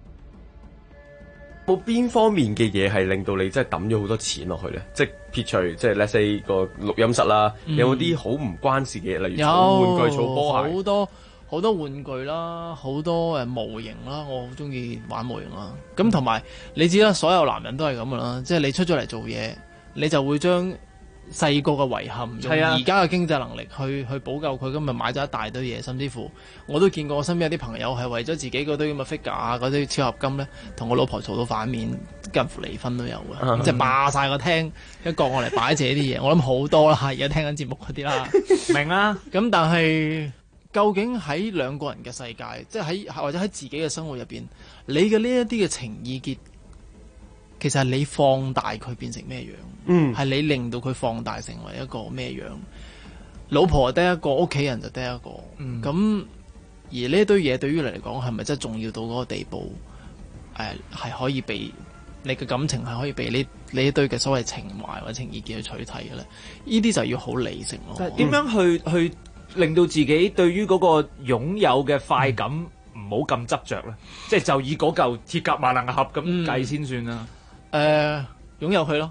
冇邊方面嘅嘢係令到你真係抌咗好多錢落去咧？即係撇除即係 let's say 個錄音室啦，有冇啲好唔關事嘅嘢？例如儲玩具、儲波鞋， 好多玩具啦，好多模型啦，我好中意玩模型啦。咁同埋你知啦，所有男人都係咁噶啦，即係你出咗嚟做嘢，你就會將細個嘅遺憾用而家嘅經濟能力去補救佢，咁咪買咗一大堆嘢，甚至乎我都見過我身邊有啲朋友係為咗自己嗰堆咁嘅 figure 啊，嗰啲超合金咧，同我老婆嘈到反面，近乎離婚都有嘅，即係霸晒個廳一個我嚟擺自己啲嘢，我諗好多啦，而家聽緊節目嗰啲啦， 明啊？ 咁但係究竟喺兩個人嘅世界，即係喺或者喺自己嘅生活入邊，你嘅呢一啲嘅情意結，其實係你放大佢變成咩樣？係你令到佢放大成為一個咩樣？老婆得一個，屋企人就得一個。咁而呢堆嘢對於你嚟講，係咪真係重要到嗰個地步？係可以被你嘅感情係可以被呢一堆嘅所謂情懷或者情意結去取替嘅咧？呢啲就要好理性咯。 點樣去令到自己對於嗰個擁有嘅快感唔好咁執着咧？即係就以嗰嚿鐵甲萬能嘅盒咁計先算啦。 擁有佢咯，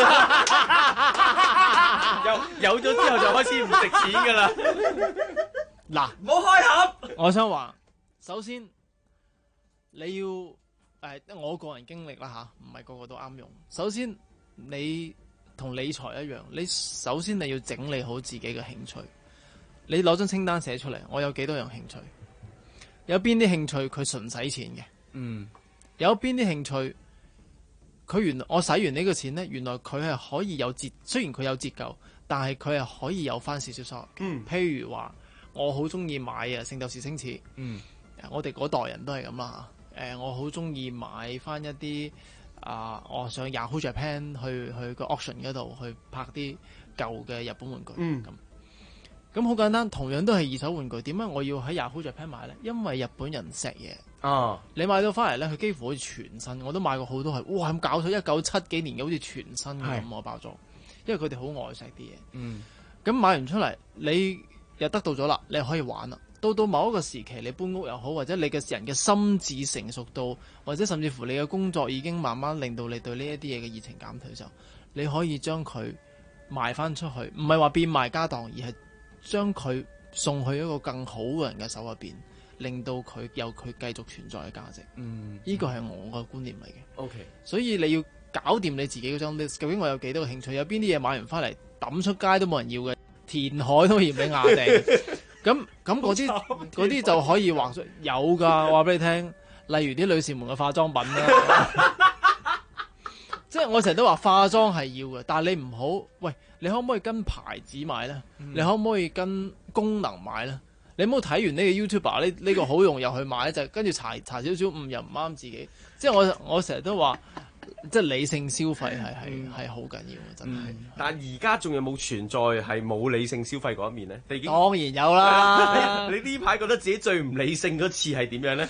有咗之後就開始唔值錢噶啦。 嗱， 唔好開盒。 我想話，首先你要我個人經歷啦吓，唔係個個都啱用。首先你同理財一樣，你首先你要整理好自己嘅興趣。你攞張清單寫出嚟，我有幾多樣興趣？有邊啲興趣佢純使錢嘅？有邊啲興趣？我使完呢個錢呢，原來佢係可以有折，雖然佢有折舊，但係佢係可以有翻少少收入。譬如話，我好中意買聖鬥士星矢。我哋嗰代人都係咁啦嚇。我好中意買翻一啲我上 Yahoo Japan 去個 auction 嗰度去拍啲舊嘅日本玩具。咁好簡單，同樣都係二手玩具，點解我要喺 Yahoo Japan 買呢？因為日本人錫嘢。你買到翻嚟咧，佢幾乎好似全新，我都買過好多係，哇咁搞錯1970幾年嘅，好似全新嘅咁個包裝，因為佢哋好愛錫啲嘢。咁買完出嚟，你又得到咗啦，你可以玩啦。到某一個時期，你搬屋又好，或者你嘅人嘅心智成熟到，或者甚至乎你嘅工作已經慢慢令到你對呢一啲嘢嘅熱情減退嘅時候，你可以將佢賣翻出去，唔係話變賣家當，而係將佢送去一個更好嘅人嘅手入邊。令到佢有佢繼續存在嘅價值，呢個係我嘅觀念嚟嘅。 OK， 所以你要搞掂你自己嗰張 list，究竟我有幾多個興趣？有邊啲嘢買完翻嚟抌出街都冇人要嘅，填海都嫌你壓定。咁嗰啲就可以畫出有㗎，話俾你聽。例如啲女士們嘅化妝品啦，即係我成日都話化妝係要嘅，但係你唔好，喂，你可唔可以跟牌子買咧？你可唔可以跟功能買咧？你唔好睇完呢個 YouTuber 呢個好用又去買就跟住查少少，又唔啱自己。即係我成日都話，即係理性消費係好緊要嘅，真係。 但係而家仲有冇存在係冇理性消費嗰一面咧？ 當然有啦。 你呢排覺得自己最唔理性嗰次係點樣咧？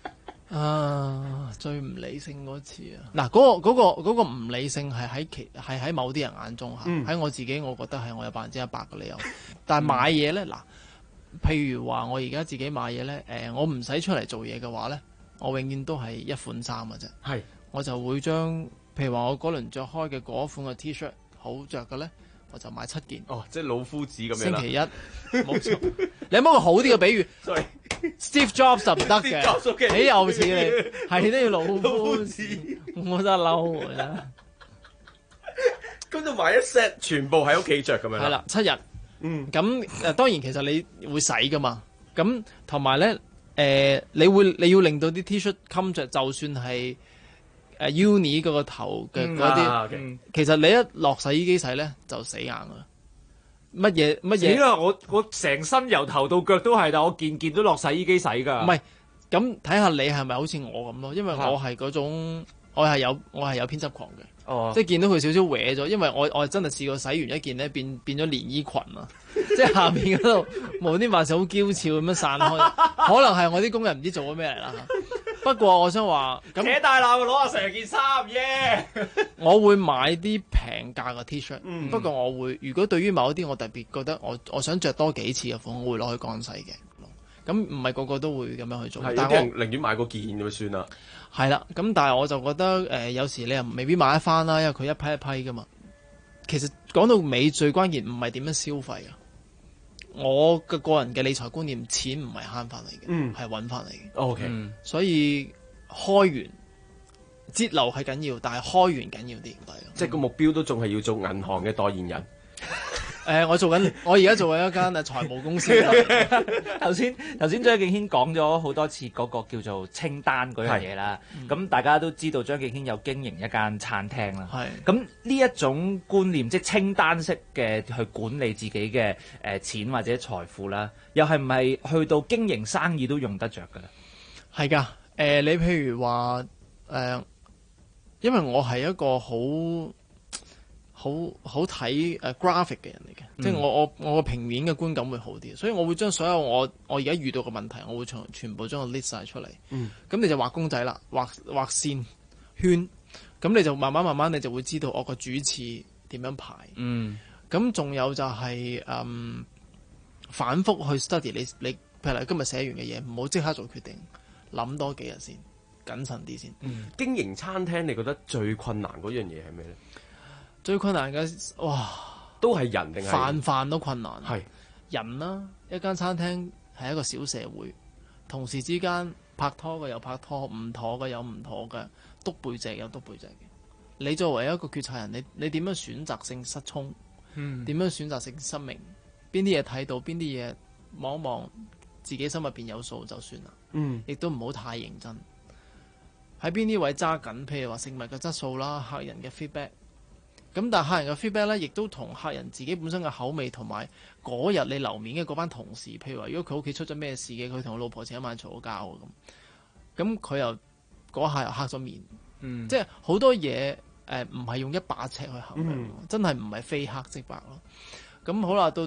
最唔理性嗰次啊！嗱，嗰個唔理性係喺某啲人眼中嚇，喺我自己我覺得係我有100%嘅理由。但係買嘢咧嗱。譬如話我而家自己買嘢咧，我唔使出嚟做嘢嘅話咧，我永遠都係一款衫嘅啫。我就會將，譬如話我嗰輪着開嘅嗰款嘅 T-shirt 好着嘅咧，我就買7件。 即係老夫子咁樣。 星期一，冇錯。你有冇個好啲嘅比喻 ？Steve Jobs 就唔得嘅，你又似你，係都要老夫子，我真係嬲㗎。 咁就買一 set，全部喺屋企着咁樣。 係啦，7日。咁當然其實你會洗噶嘛，咁同埋咧你要令到啲 T-shirt 襟着，就算係uni 嗰個頭嘅嗰啲，其實你一落洗衣機洗咧就死硬啦。乜嘢？ 死啦！我成身由頭到腳都係，但我件都落洗衣機洗㗎。 唔係，咁睇下你係咪好似我咁咯？因為我係嗰種，我係有偏執狂嘅。即係見到佢少少歪咗，因為我真係試過洗完一件咧變咗連衣裙啊！即係下面嗰度無端端好嬌俏咁樣散開，可能係我啲工人唔知做咗咩嚟啦。 不過我想話咁， 扯大鬧攞阿成件衫耶！ 我會買啲平價嘅 T-shirt， 嗯不過我會如果對於某一啲我特別覺得我想着多幾次嘅款，我會攞去乾洗嘅。咁唔係個個都會咁樣去做， 係有但係啲人寧願買個件咁就算啦。 係啦，咁但係我就覺得有時你又未必買得翻啦，因為佢一批一批噶嘛。其實講到尾最關鍵唔係點樣消費啊，我嘅個人嘅理財觀念，錢唔係慳翻嚟嘅，係揾翻嚟嘅。 OK， 所以開源節流係緊要，但係開源緊要啲， 即係個目標都仲係要做銀行嘅代言人。 我而家做緊一間財務公司。 頭先張敬軒講咗好多次嗰個叫做清單嗰樣嘢啦，咁大家都知道張敬軒有經營一間餐廳啦。咁呢一種觀念，即係清單式嘅去管理自己嘅錢或者財富啦，又係唔係去到經營生意都用得着㗎咧？ 係㗎，你譬如話因為我係一個好睇graphic 嘅人嚟嘅，即係我個平面嘅觀感會好啲，所以我會將所有我而家遇到嘅問題，我會全部將佢 list 晒出嚟。咁你就畫公仔啦，畫線圈，咁你就慢慢你就會知道我個主次點樣排。咁仲有就係反覆去 study 你譬如今日寫完嘅嘢，唔好即刻做決定，諗多幾日先，謹慎啲先。 經營餐廳，你覺得最困難嗰樣嘢係咩咧？ 最困難嘅都係人定係飯都困難。 係人啦，一間餐廳係一個小社會，同事之間拍拖嘅有拍拖，唔妥嘅有唔妥嘅，篤背脊有篤背脊嘅。你作為一個決策人，你點樣選擇性失聰？點樣選擇性失明？邊啲嘢睇到，邊啲嘢望一望，自己心入邊有數就算啦。亦都唔好太認真。喺邊啲位揸緊？譬如話食物嘅質素啦，客人嘅 feedback。咁但係客人嘅 feedback 咧，亦都同客人自己本身嘅口味同埋嗰日你樓面嘅嗰班同事，譬如話如果佢屋企出咗咩事嘅，佢同我老婆前一晚嘈咗交咁佢又嗰下又黑咗面，即係好多嘢唔係用一把尺去衡量，真係唔係非黑即白咯。咁好啦，到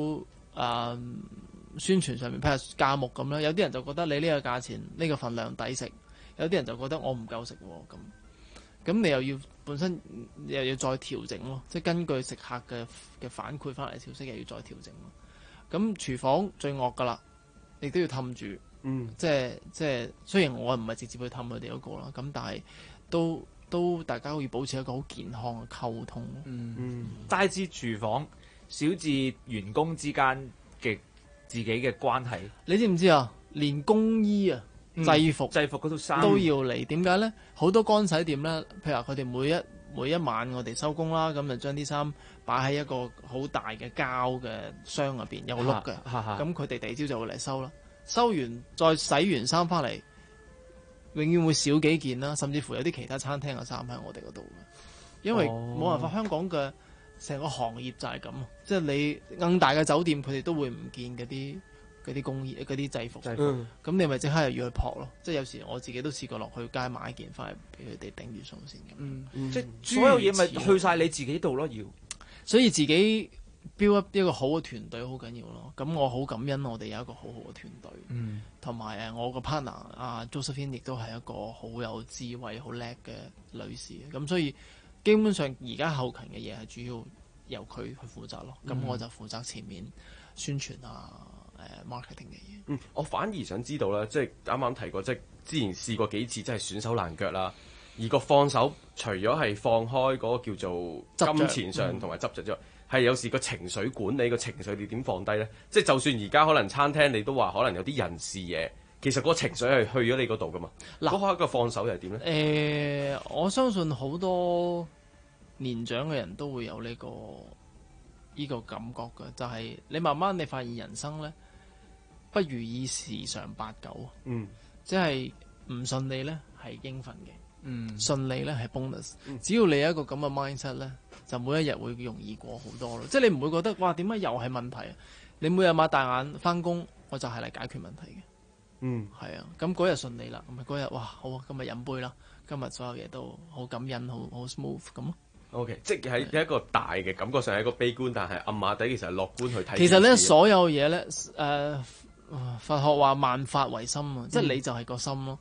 宣傳上面，譬如價目咁啦，有啲人就覺得你呢個價錢呢個份量抵食，有啲人就覺得我唔夠食喎咁你又要本身又要再調整咯，即係根據食客嘅反饋翻嚟調色，又要再調整咯。咁廚房最惡噶啦，亦都要氹住，即係雖然我唔係直接去氹佢哋嗰個啦，咁但係都大家要保持一個好健康嘅溝通。 大至廚房，小至員工之間嘅自己嘅關係， 你知唔知啊？連工衣啊！制服嗰套衫都要嚟，點解咧？好多乾洗店咧，譬如話佢哋每一晚我哋收工啦，咁就將啲衫擺喺一個好大嘅膠嘅箱入邊，有個碌嘅。咁佢哋第二朝就會嚟收啦。收完再洗完衫翻嚟，永遠會少幾件啦，甚至乎有啲其他餐廳嘅衫喺我哋嗰度嘅。因為冇辦法，香港嘅成個行業就係咁，即係你更大嘅酒店，佢哋都會唔見嗰啲工衣嗰啲制服，咁你咪即刻又要去撲咯。即係有時我自己都試過落去街買一件翻嚟俾佢哋頂住數先咁。 即係所有嘢咪去晒你自己度咯，要。 所以自己 build up 一個好嘅團隊好緊要咯。咁我好感恩我哋有一個好好嘅團隊，同埋我個 partner 阿 Josephine 亦都係一個好有智慧、好叻嘅女士。咁所以基本上而家後勤嘅嘢係主要由佢去負責咯。咁我就負責前面宣傳marketing 嘅嘢。 我反而想知道啦，即係啱啱提過，即係之前試過幾次，即係損手爛腳啦。而個放手，除咗係放開嗰個叫做金錢上同埋執着之外，係有時個情緒管理個情緒你點放低呢？即係就算而家可能餐廳你都話可能有啲人事嘢，其實個情緒係去咗你嗰度噶嘛。嗰刻個放手又係點呢？ 我相信好多年長嘅人都會有呢個感覺嘅，就係你慢慢你發現人生呢，不如意時常八九，即係唔順利呢係應份嘅，順利呢係 bonus。只要你有一個咁嘅 mindset 呢，就每一日會容易過好多咯。即係你唔會覺得哇點解又係問題啊？你每日擘大眼翻工，我就係嚟解決問題嘅。係啊，咁嗰日順利啦，咁嗰日哇好啊，今日飲杯啦，今日所有嘢都好感恩，好 smooth 咁咯。 OK， 即係一個大嘅感覺上係一個悲觀，但係暗馬底其實係樂觀去睇。 其實咧，所有嘢咧，佛學話萬法唯心啊，即係你就係個心咯。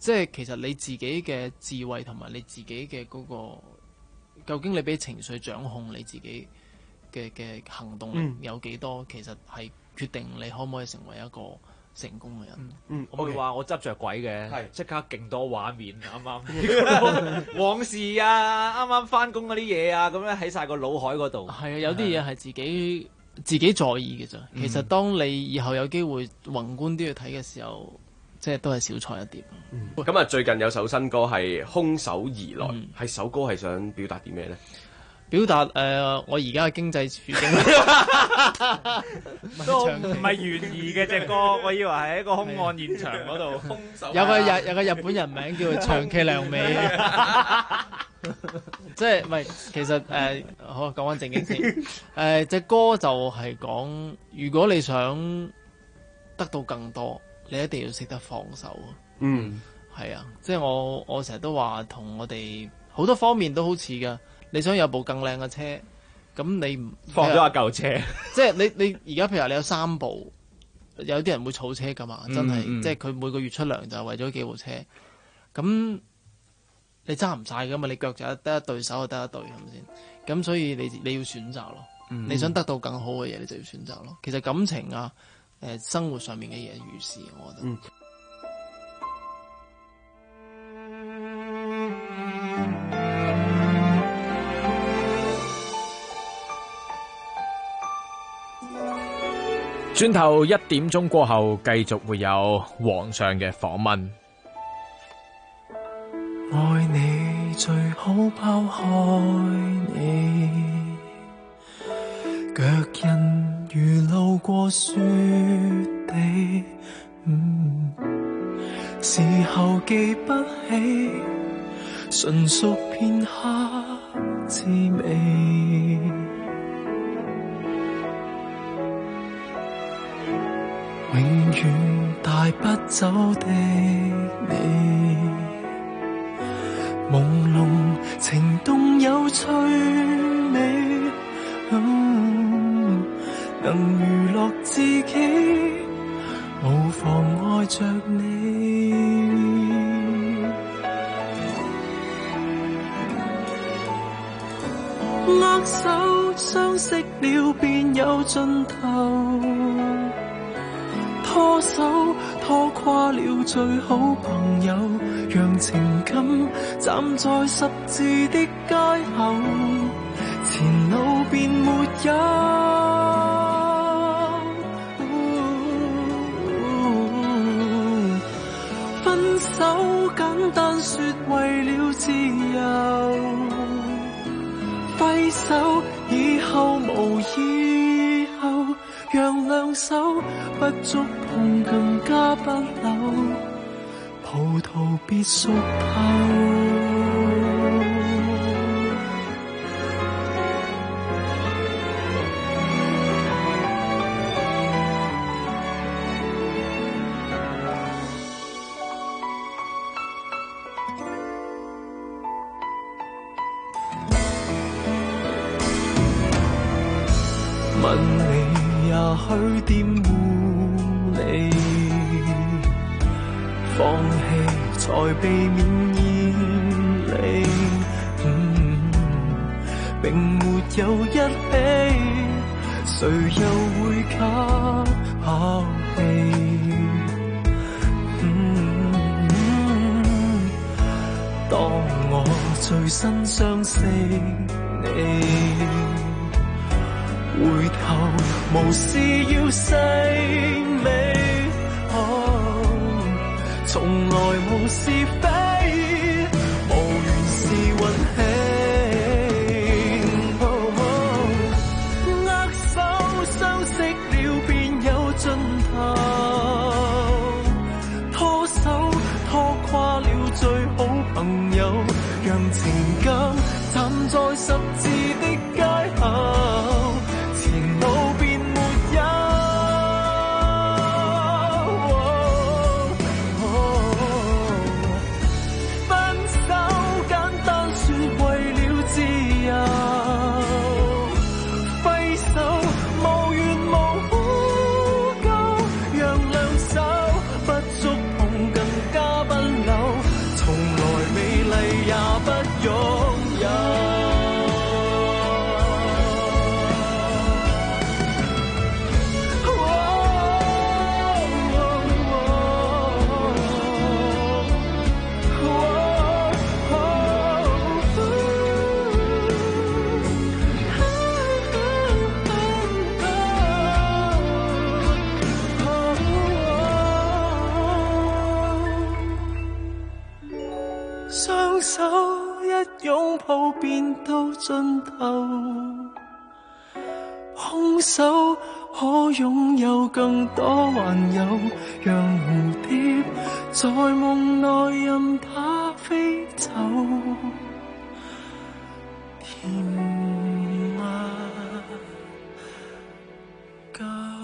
即係其實你自己嘅智慧同埋你自己嘅嗰個，究竟你俾情緒掌控你自己嘅行動力有幾多，其實係決定你可唔可以成為一個成功嘅人。 我會話我執着鬼嘅，即刻勁多畫面，啱啱往事啊，啱啱翻工嗰啲嘢啊，咁樣喺晒個腦海嗰度。 係啊，有啲嘢係自己在意嘅啫。其實當你以後有機會宏觀啲去睇嘅時候，即係都係小菜一碟。 咁啊，最近有首新歌係空手而來，係首歌係想表達啲咩咧？ 表達我而家嘅經濟處境都唔係懸疑嘅隻歌，我以為係一個兇案現場嗰度。空手有個日本人名叫做長崎良美，即係唔係？其實好講翻正經先。隻歌就係講，如果你想得到更多，你一定要識得放手。係啊，即係我成日都話，同我哋好多方面都好似㗎。你想有部更靚嘅車，咁你唔放咗一嚿車， 即係你而家譬如你有3部，有啲人會儲車噶嘛，真係，即係佢每個月出糧就係為咗幾部車，咁你揸唔晒噶嘛，你腳就得一對，手就得一對，係咪先？咁所以你要選擇咯，你想得到更好嘅嘢，你就要選擇咯。其實感情啊，生活上面嘅嘢如是，我覺得。 轉頭1點鐘過後，繼續會有皇上嘅訪問。 愛你最好拋開你，腳印如路過雪地，時候記不起，純屬片刻滋味。永遠帶不走的你，朦朧情動有趣味，能娛樂自己，無妨礙着你。握手相識了便有盡頭，拖手拖垮了最好朋友，讓情感站在十字的街口，前路便沒有。分手簡單說為了自由，揮手以後無以後，讓兩手不觸碰更加不朽，葡萄別熟透。問你也許玷污你，放棄才避免厭離，並沒有一起，誰又會給拋棄？當我最新相識你，回頭無事要細味，從來無是非，無緣是運氣。握手相識了便有盡頭，拖手拖垮了最好朋友，讓情感站在十字的街口，前路便沒有。分手簡單說為了自由，揮手無緣無故夠，讓兩手不觸碰更加不朽， 手一擁抱便到盡頭，空手可擁有更多，還有讓蝴蝶在夢內任它飛走，甜蜜夠。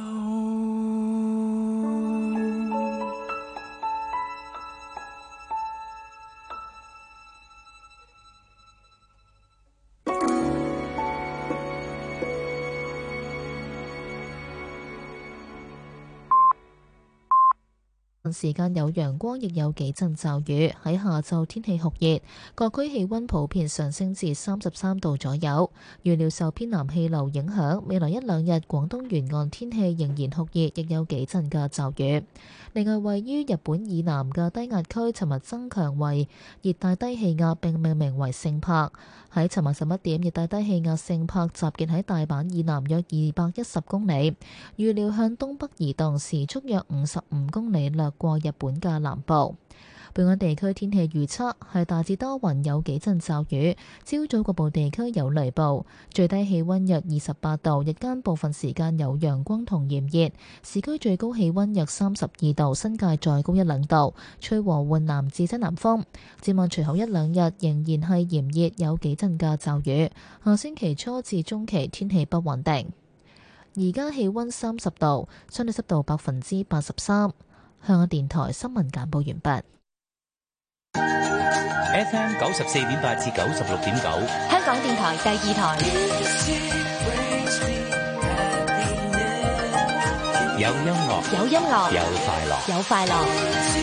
時間有陽光，亦有幾陣驟雨。喺下晝天氣酷熱，各區氣溫普遍上升至33度左右。預料受偏南氣流影響，未來一兩日廣東沿岸天氣仍然酷熱，亦有幾陣嘅驟雨。另外，位於日本以南嘅低壓區，尋日增強為熱帶低氣壓，並命名為聖柏。喺尋日11點，熱帶低氣壓聖柏集結喺大阪以南約210公里，預料向東北移動，時速約55公里，掠過日本嘅南部。本港地區天氣預測係大致多雲，有幾陣驟雨，朝早局部地區有雷暴，最低氣溫約28度，日間部分時間有陽光同炎熱，市區最高氣溫約32度，新界再高一兩度，吹和緩南至西南風。展望隨後一兩日仍然係炎熱，有幾陣嘅驟雨，下星期初至中期天氣不穩定。而家氣溫30度，相對濕度83%。香港電台新聞簡報完畢。 FM 94.8至96.9， 香港電台第二台。 有音樂， 有音樂， 有快樂， 有快樂。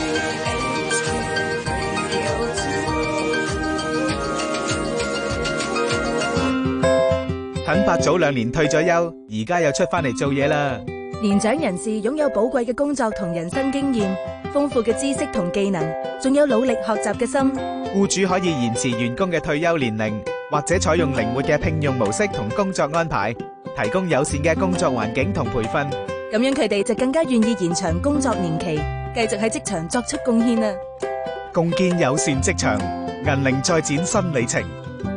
陳伯早2年退咗休，而家又出返嚟做嘢啦。 年長人士擁有寶貴嘅工作同人生經驗，豐富嘅知識同技能，仲有努力學習嘅心。 僱主可以延遲員工嘅退休年齡，或者採用靈活嘅聘用模式同工作安排，提供友善嘅工作環境同培訓。 咁樣佢哋就更加願意延長工作年期，繼續喺職場作出貢獻啦。 共建友善職場，銀齡再展新里程。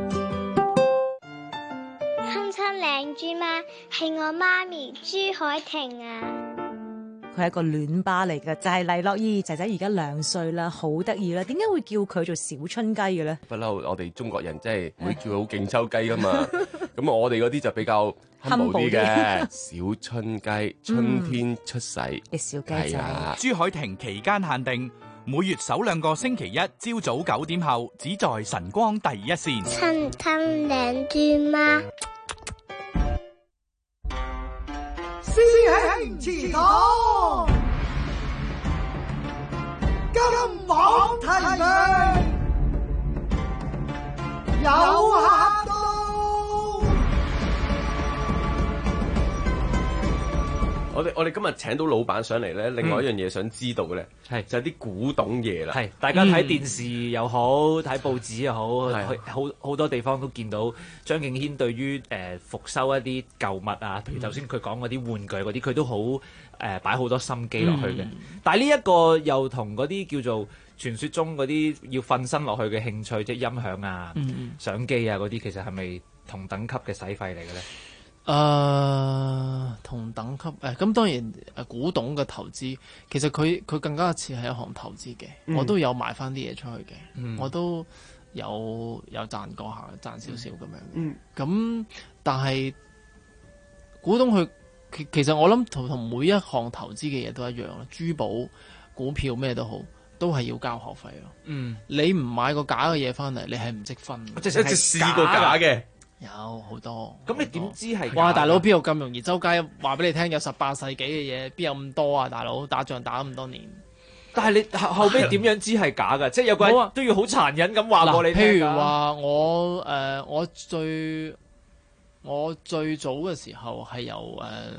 靚豬媽係我媽咪朱海婷啊， 佢係一個戀巴嚟嘅，就係黎諾懿仔仔而家2歲啦，好得意啦。點解會叫佢做小春雞嘅咧？ 不嬲，我哋中國人即係會叫佢好勁抽雞噶嘛。咁我哋嗰啲就比較 humble 啲嘅小春雞，春天出世嘅小雞仔。 朱海婷期間限定，每月首2個星期一朝早9點後，只在晨光第一線。 親親靚豬媽。 師兄祠堂，金榜題名，有客到。 我哋今日請到老闆上嚟咧，另外一樣嘢想知道嘅咧，就係啲古董嘢啦。 係大家睇電視又好，睇報紙又好，好多地方都見到張敬軒對於復修一啲舊物啊，譬如頭先佢講嗰啲玩具嗰啲，佢都好擺好多心機落去嘅。但係呢一個又同嗰啲叫做傳說中嗰啲要瞓身落去嘅興趣，即係音響啊、相機啊嗰啲，其實係咪同等級嘅使費嚟嘅咧？ 同等級咁當然古董嘅投資，其實佢更加似係一項投資嘅。我都有賣翻啲嘢出去嘅，我都有賺過下，賺少少咁樣。咁但係古董佢其實我諗同每一項投資嘅嘢都一樣啦，珠寶、股票咩都好，都係要交學費咯。你唔買個假嘅嘢翻嚟，你係唔積分。 即係試過假嘅。 有好多， 咁你點知係？ 哇！大佬邊度咁容易？周街話俾你聽有18世紀嘅嘢，邊有咁多啊？大佬打仗打咁多年， 但係你後尾點樣知係假㗎？即係有個人都要好殘忍咁話過你聽。 譬如話我最早嘅時候係由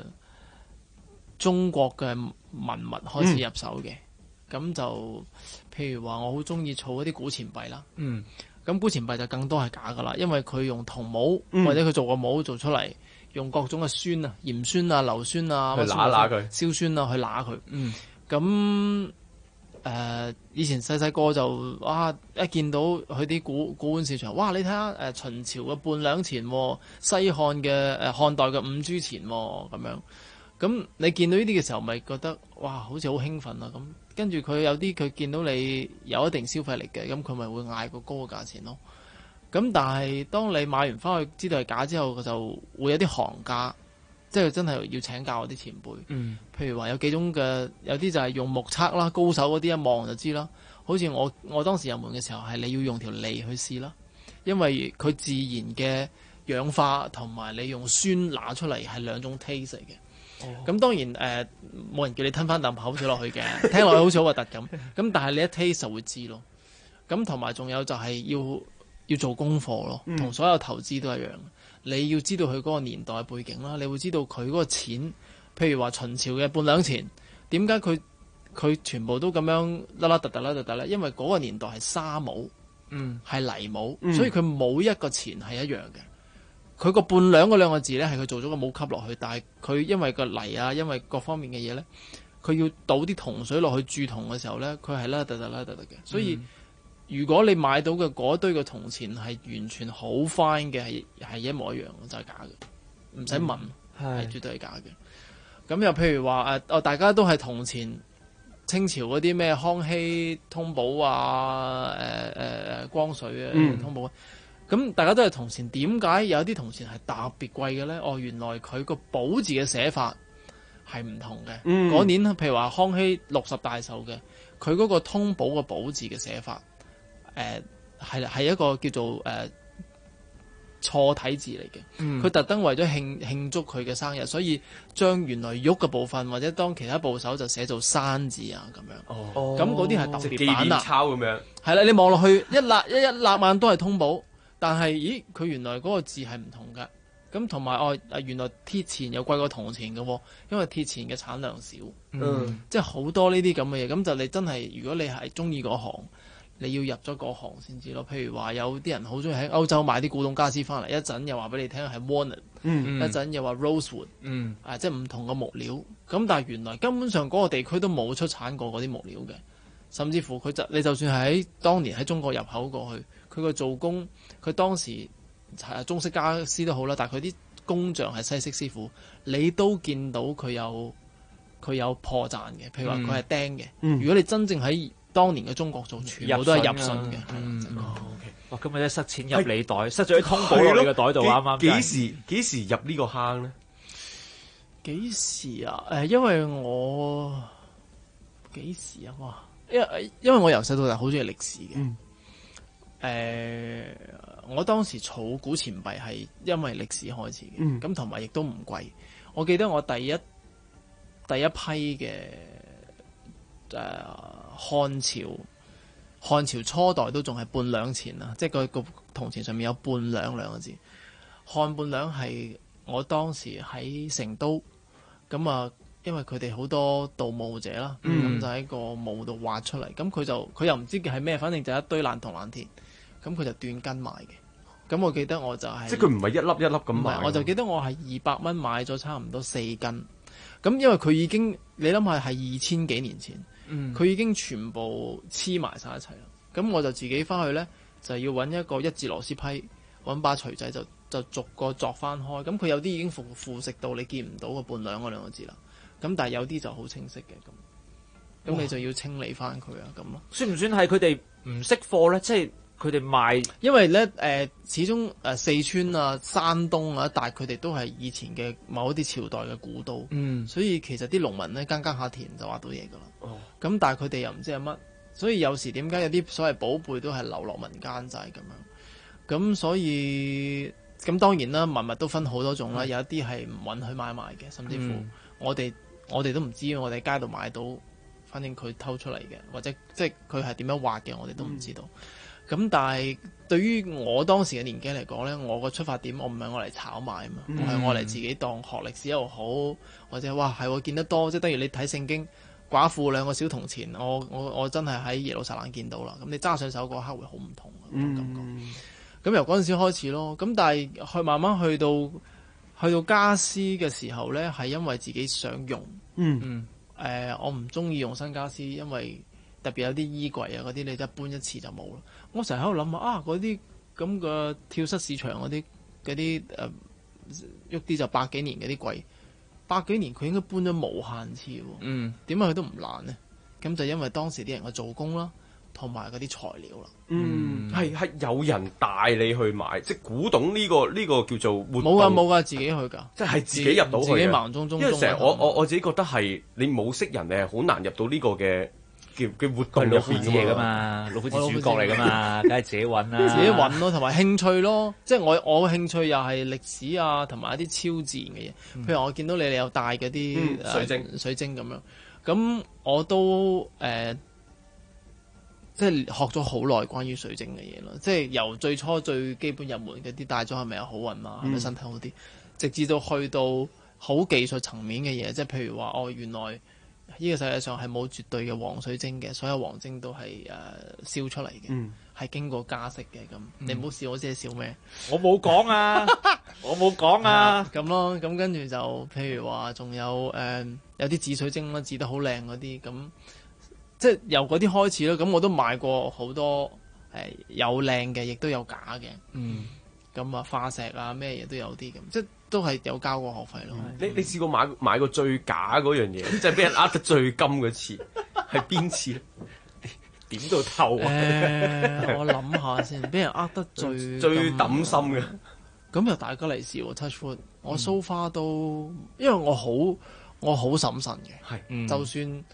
中國嘅文物開始入手嘅，咁就譬如話我好中意儲一啲古錢幣啦。咁古錢幣就更多係假㗎啦，因為佢用銅模或者佢做個模做出嚟，用各種嘅酸啊、鹽酸啊、硫酸啊去揦佢，硝酸啊去揦佢。咁以前細細個就一見到佢啲古玩市場，哇！你睇下秦朝嘅半兩錢，西漢嘅漢代嘅5銖錢咁樣。咁你見到呢啲嘅時候，咪覺得哇，好似好興奮啊！咁跟住佢有啲佢見到你有一定消費力嘅，咁佢咪會嗌個高嘅價錢咯。咁但係當你買完翻去知道係假之後，就會有啲行家，即係真係要請教嗰啲前輩。譬如話有幾種嘅，有啲就係用目測啦，高手嗰啲一望就知啦。好似我當時入門嘅時候，係你要用條脷去試啦，因為佢自然嘅氧化同埋你用酸拿出嚟係兩種 taste 嚟嘅。咁當然冇人叫你吞翻啖口水落去嘅，聽落去好似好核突咁。咁但係你一 taste 就會知咯。咁同埋仲有就係要做功課咯，同所有投資都一樣。你要知道佢嗰個年代背景啦，你會知道佢嗰個錢，譬如話秦朝嘅半兩錢，點解佢全部都咁樣啦啦突突啦突突咧？因為嗰個年代係沙帽，係泥帽，所以佢冇一個錢係一樣嘅。佢個半兩嗰兩個字咧，係佢做咗個帽級落去，但係佢因為個泥啊，因為各方面嘅嘢咧，佢要倒啲銅水落去鑄銅嘅時候咧，佢係啦突突啦突突嘅。所以如果你買到嘅嗰堆嘅銅錢係完全好 fine 嘅，係一模一樣嘅，就係假嘅，唔使問，係絕對係假嘅。咁又譬如話大家都係銅錢，清朝嗰啲咩康熙通寶啊，光緒啊通寶。咁大家都係銅錢，點解有啲銅錢係特別貴嘅咧？原來佢個寶字嘅寫法係唔同嘅。嗰年譬如話康熙60大壽嘅，佢嗰個通寶嘅寶字嘅寫法，係一個叫做錯體字嚟嘅。佢特登為咗慶祝佢嘅生日，所以將原來玉嘅部分或者當其他部首就寫做山字啊咁樣。咁嗰啲係特別版啦。 抄咁樣。係啦，你望落去一立眼都係通寶。但係，咦？佢原來嗰個字係唔同㗎。咁同埋原來鐵錢又貴過銅錢嘅喎，因為鐵錢嘅產量少。即係好多呢啲咁嘅嘢。咁就你真係，如果你係中意嗰行，你要入咗嗰行先知咯。譬如話有啲人好中意喺歐洲買啲古董家私翻嚟，一陣又話俾你聽係 walnut，一陣又話 rosewood，即係唔同嘅木料。咁但係原來根本上嗰個地區都冇出產過嗰啲木料嘅，甚至乎你就算係喺當年喺中國入口過去。佢個做工，佢當時中式家私都好啦，但係佢啲工匠係西式師傅，你都見到佢有破綻嘅。譬如話佢係釘嘅，如果你真正喺當年嘅中國做，全部都係入信嘅。 哇！咁咪即係塞錢入你袋，塞咗啲通寶落你個袋度啱啱。 幾時入呢個坑咧？ 幾時啊？因為我幾時啊？哇！因為我由細到大好中意歷史嘅。我當時儲古錢幣係因為歷史開始嘅，咁同埋亦都唔貴。我記得我第一批嘅漢朝初代都仲係半兩錢啊，即係個銅錢上面有半兩兩個字。漢半兩係我當時喺成都，咁因為佢哋好多盜墓者啦，咁就喺個墓度挖出嚟，咁佢又唔知係咩，反正就一堆爛銅爛鐵。咁佢就斷斤賣嘅，咁我記得我就係， 即係佢唔係一粒一粒咁賣。 我就記得我係200蚊買咗差唔多4斤，咁因為佢已經你諗下係2000幾年前，佢已經全部黐埋晒一齊啦。咁我就自己翻去咧，就要揾一個1字螺絲批，揾把錘仔就逐個鑿翻開。咁佢有啲已經腐蝕到你見唔到個半兩嗰兩個字啦。咁但係有啲就好清晰嘅咁你就要清理翻佢啊咁咯。 算唔算係佢哋唔識貨咧？即係。佢哋賣， 因為咧始終四川啊、山東啊，但係佢哋都係以前嘅某一啲朝代嘅古都，所以其實啲農民咧耕下田就挖到嘢噶啦。咁但係佢哋又唔知係乜，所以有時點解有啲所謂寶貝都係流落民間就係咁樣。咁所以咁當然啦，文物都分好多種啦，有一啲係唔允許買賣嘅，甚至乎我哋都唔知，我哋街度買到，反正佢偷出嚟嘅，或者即係佢係點樣挖嘅，我哋都唔知道。咁但係對於我當時嘅年紀嚟講咧，我個出發點我唔係我嚟炒賣啊嘛，我係我嚟自己當學歷史又好，或者哇係我見得多，即係等於你睇聖經寡婦2個小銅錢，我真係喺耶路撒冷見到啦。咁你揸上手嗰刻會好唔同嘅感覺。咁由嗰陣時開始咯，咁但係慢慢去到家私嘅時候咧，係因為自己想用。我唔中意用新家私，因為特別有啲衣櫃啊嗰啲，你一搬一次就冇啦。我成日喺度諗啊，嗰啲咁嘅跳蚤市場嗰啲喐啲就百幾年嗰啲櫃，百幾年佢應該搬咗無限次喎。點解佢都唔爛呢？咁就因為當時啲人嘅做工啦，同埋嗰啲材料啦。 係有人帶你去買，即係古董呢個叫做活動。 冇㗎，自己去㗎， 即係自己入到去， 自己盲中中。 因為成日我自己覺得係你冇識人，你係好難入到呢個嘅活動入邊㗎嘛，老夫子主角嚟㗎嘛，梗係自己揾啦。 自己揾咯，同埋興趣咯，即係我興趣又係歷史啊，同埋一啲超自然嘅嘢。譬如我見到你有帶嗰啲水晶咁樣，咁我都即係學咗好耐關於水晶嘅嘢咯，即係由最初最基本入門嗰啲戴咗係咪有好運啊，係咪身體好啲，直至到去到好技術層面嘅嘢，即係譬如話原來呢個世界上係冇絕對嘅黃水晶嘅，所有黃晶都係燒出嚟嘅，係經過加色嘅咁。你唔好笑，我知你笑咩？ 我冇講啊，我冇講啊。 咁咯，咁跟住就譬如話仲有有啲紫水晶啦，紫得好靚嗰啲咁。即係由嗰啲開始咯，咁我都買過好多有靚嘅，亦都有假嘅。咁化石啊咩嘢都有啲咁，即係都係有交過學費咯。 你試過買過最假嗰樣嘢，即係俾人呃得最金嗰次係邊次咧？點到透啊！ 我諗下先，俾人呃得最抌心嘅。 咁又大吉利是喎 ，touch wood。我 so far 都，因為我好審慎嘅，就算。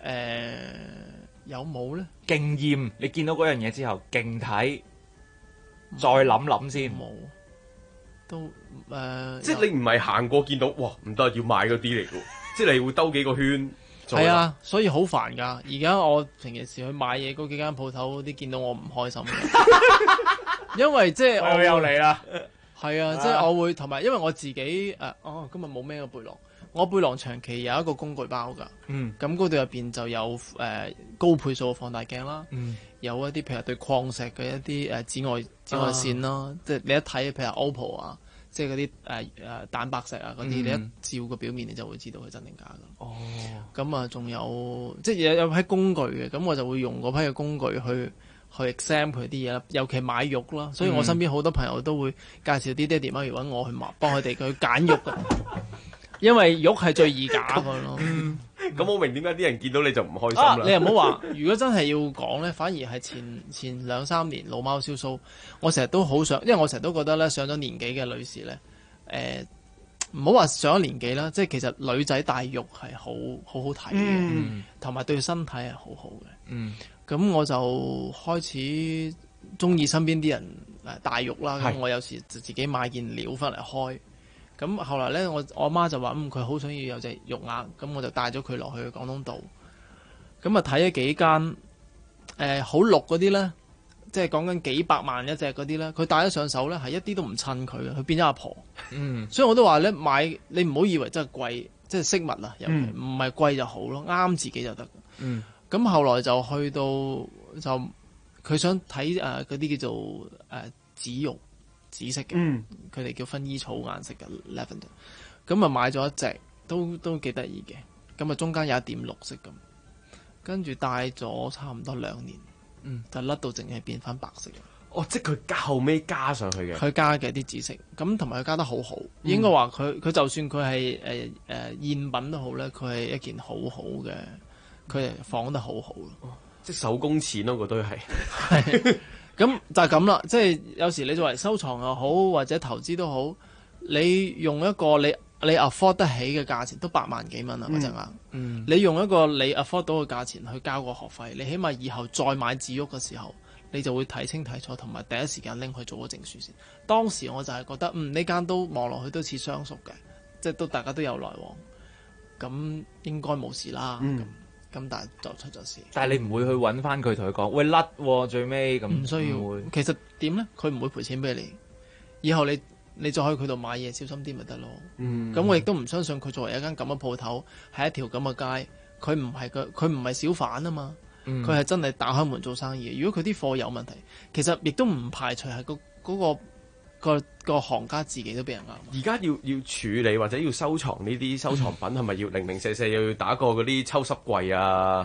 有冇咧？ 經驗，你見到嗰樣嘢之後，勁睇，再諗諗先。 冇，都即係你唔係行過見到，哇唔得，要買嗰啲嚟嘅，即係你會兜幾個圈。 係啊，所以好煩㗎。而家我平時去買嘢嗰幾間鋪頭啲，見到我唔開心。因為即係我又嚟啦。 係啊，即係我會同埋，因為我自己今日冇孭個背囊。我背囊長期有一個工具包㗎，咁嗰度入邊就有高倍數嘅放大鏡啦，有一啲譬如對礦石嘅一啲紫外線啦，即係你一睇譬如 OPPO 啊，即係嗰啲蛋白石啊嗰啲，你一照個表面你就會知道佢真定假㗎。咁啊，仲有即係有批工具嘅，咁我就會用嗰批嘅工具去 exam 佢啲嘢啦，尤其買玉啦，所以我身邊好多朋友都會介紹啲爹哋媽咪揾我去幫佢哋去揀玉㗎。因為玉係最易假嘅咯。 咁我明點解啲人見到你就唔開心啦。 你又唔好話，如果真係要講咧，反而係前2-3年老貓燒鬚，我成日都好想，因為我成日都覺得咧，上咗年紀嘅女士咧，唔好話上咗年紀啦，即係其實女仔戴玉係好好睇嘅，同埋對身體係好好嘅。咁我就開始中意身邊啲人戴玉啦。咁我有時就自己買件料翻嚟開。咁後來咧，我阿媽就話佢好想要有隻玉鈪，咁我就帶咗佢落去廣東道。咁啊睇咗幾間好綠嗰啲咧，即係講緊幾百萬一隻嗰啲咧，佢戴咗上手咧係一啲都唔襯佢嘅，佢變咗阿婆。所以我都話咧，買你唔好以為真係貴，即係飾物啊，尤其唔係貴就好咯，啱自己就得。咁後來就去到就佢想睇嗰啲叫做紫玉。紫色嘅，佢哋叫薰衣草顏色嘅 lavender， 咁啊買咗一隻，都幾得意嘅，咁啊中間有一點綠色咁，跟住戴咗差唔多2年，就甩到淨係變翻白色嘅。 即係佢後尾加上去嘅， 佢加嘅啲紫色，咁同埋佢加得好好，應該話佢就算佢係贗品都好咧，佢係一件好好嘅，佢係仿得好好咯， 即係手工錢咯，嗰堆係。 咁就係咁啦，即係有時你作為收藏又好，或者投資都好，你用一個你 afford 得起嘅價錢，都8萬幾蚊啊嗰隻鈪。你用一個你 afford 到嘅價錢去交個學費，你起碼以後再買紫玉嘅時候，你就會睇清睇楚，同埋第一時間拎去做咗證書先。當時我就係覺得，呢間都望落去都似相熟嘅，即係都大家都有來往，咁應該冇事啦。咁但係就出咗事。 但係你唔會去揾翻佢同佢講，喂甩最尾咁。 唔需要。其實點咧？佢唔會賠錢俾你。以後你再去佢度買嘢，小心啲咪得咯。咁我亦都唔相信佢作為一間咁嘅鋪頭，係一條咁嘅街，佢唔係小販啊嘛。佢係真係打開門做生意。如果佢啲貨有問題，其實亦都唔排除係個行家自己都俾人呃。 而家要處理或者要收藏呢啲收藏品，係咪要零零舍舍又要打過嗰啲抽濕櫃啊？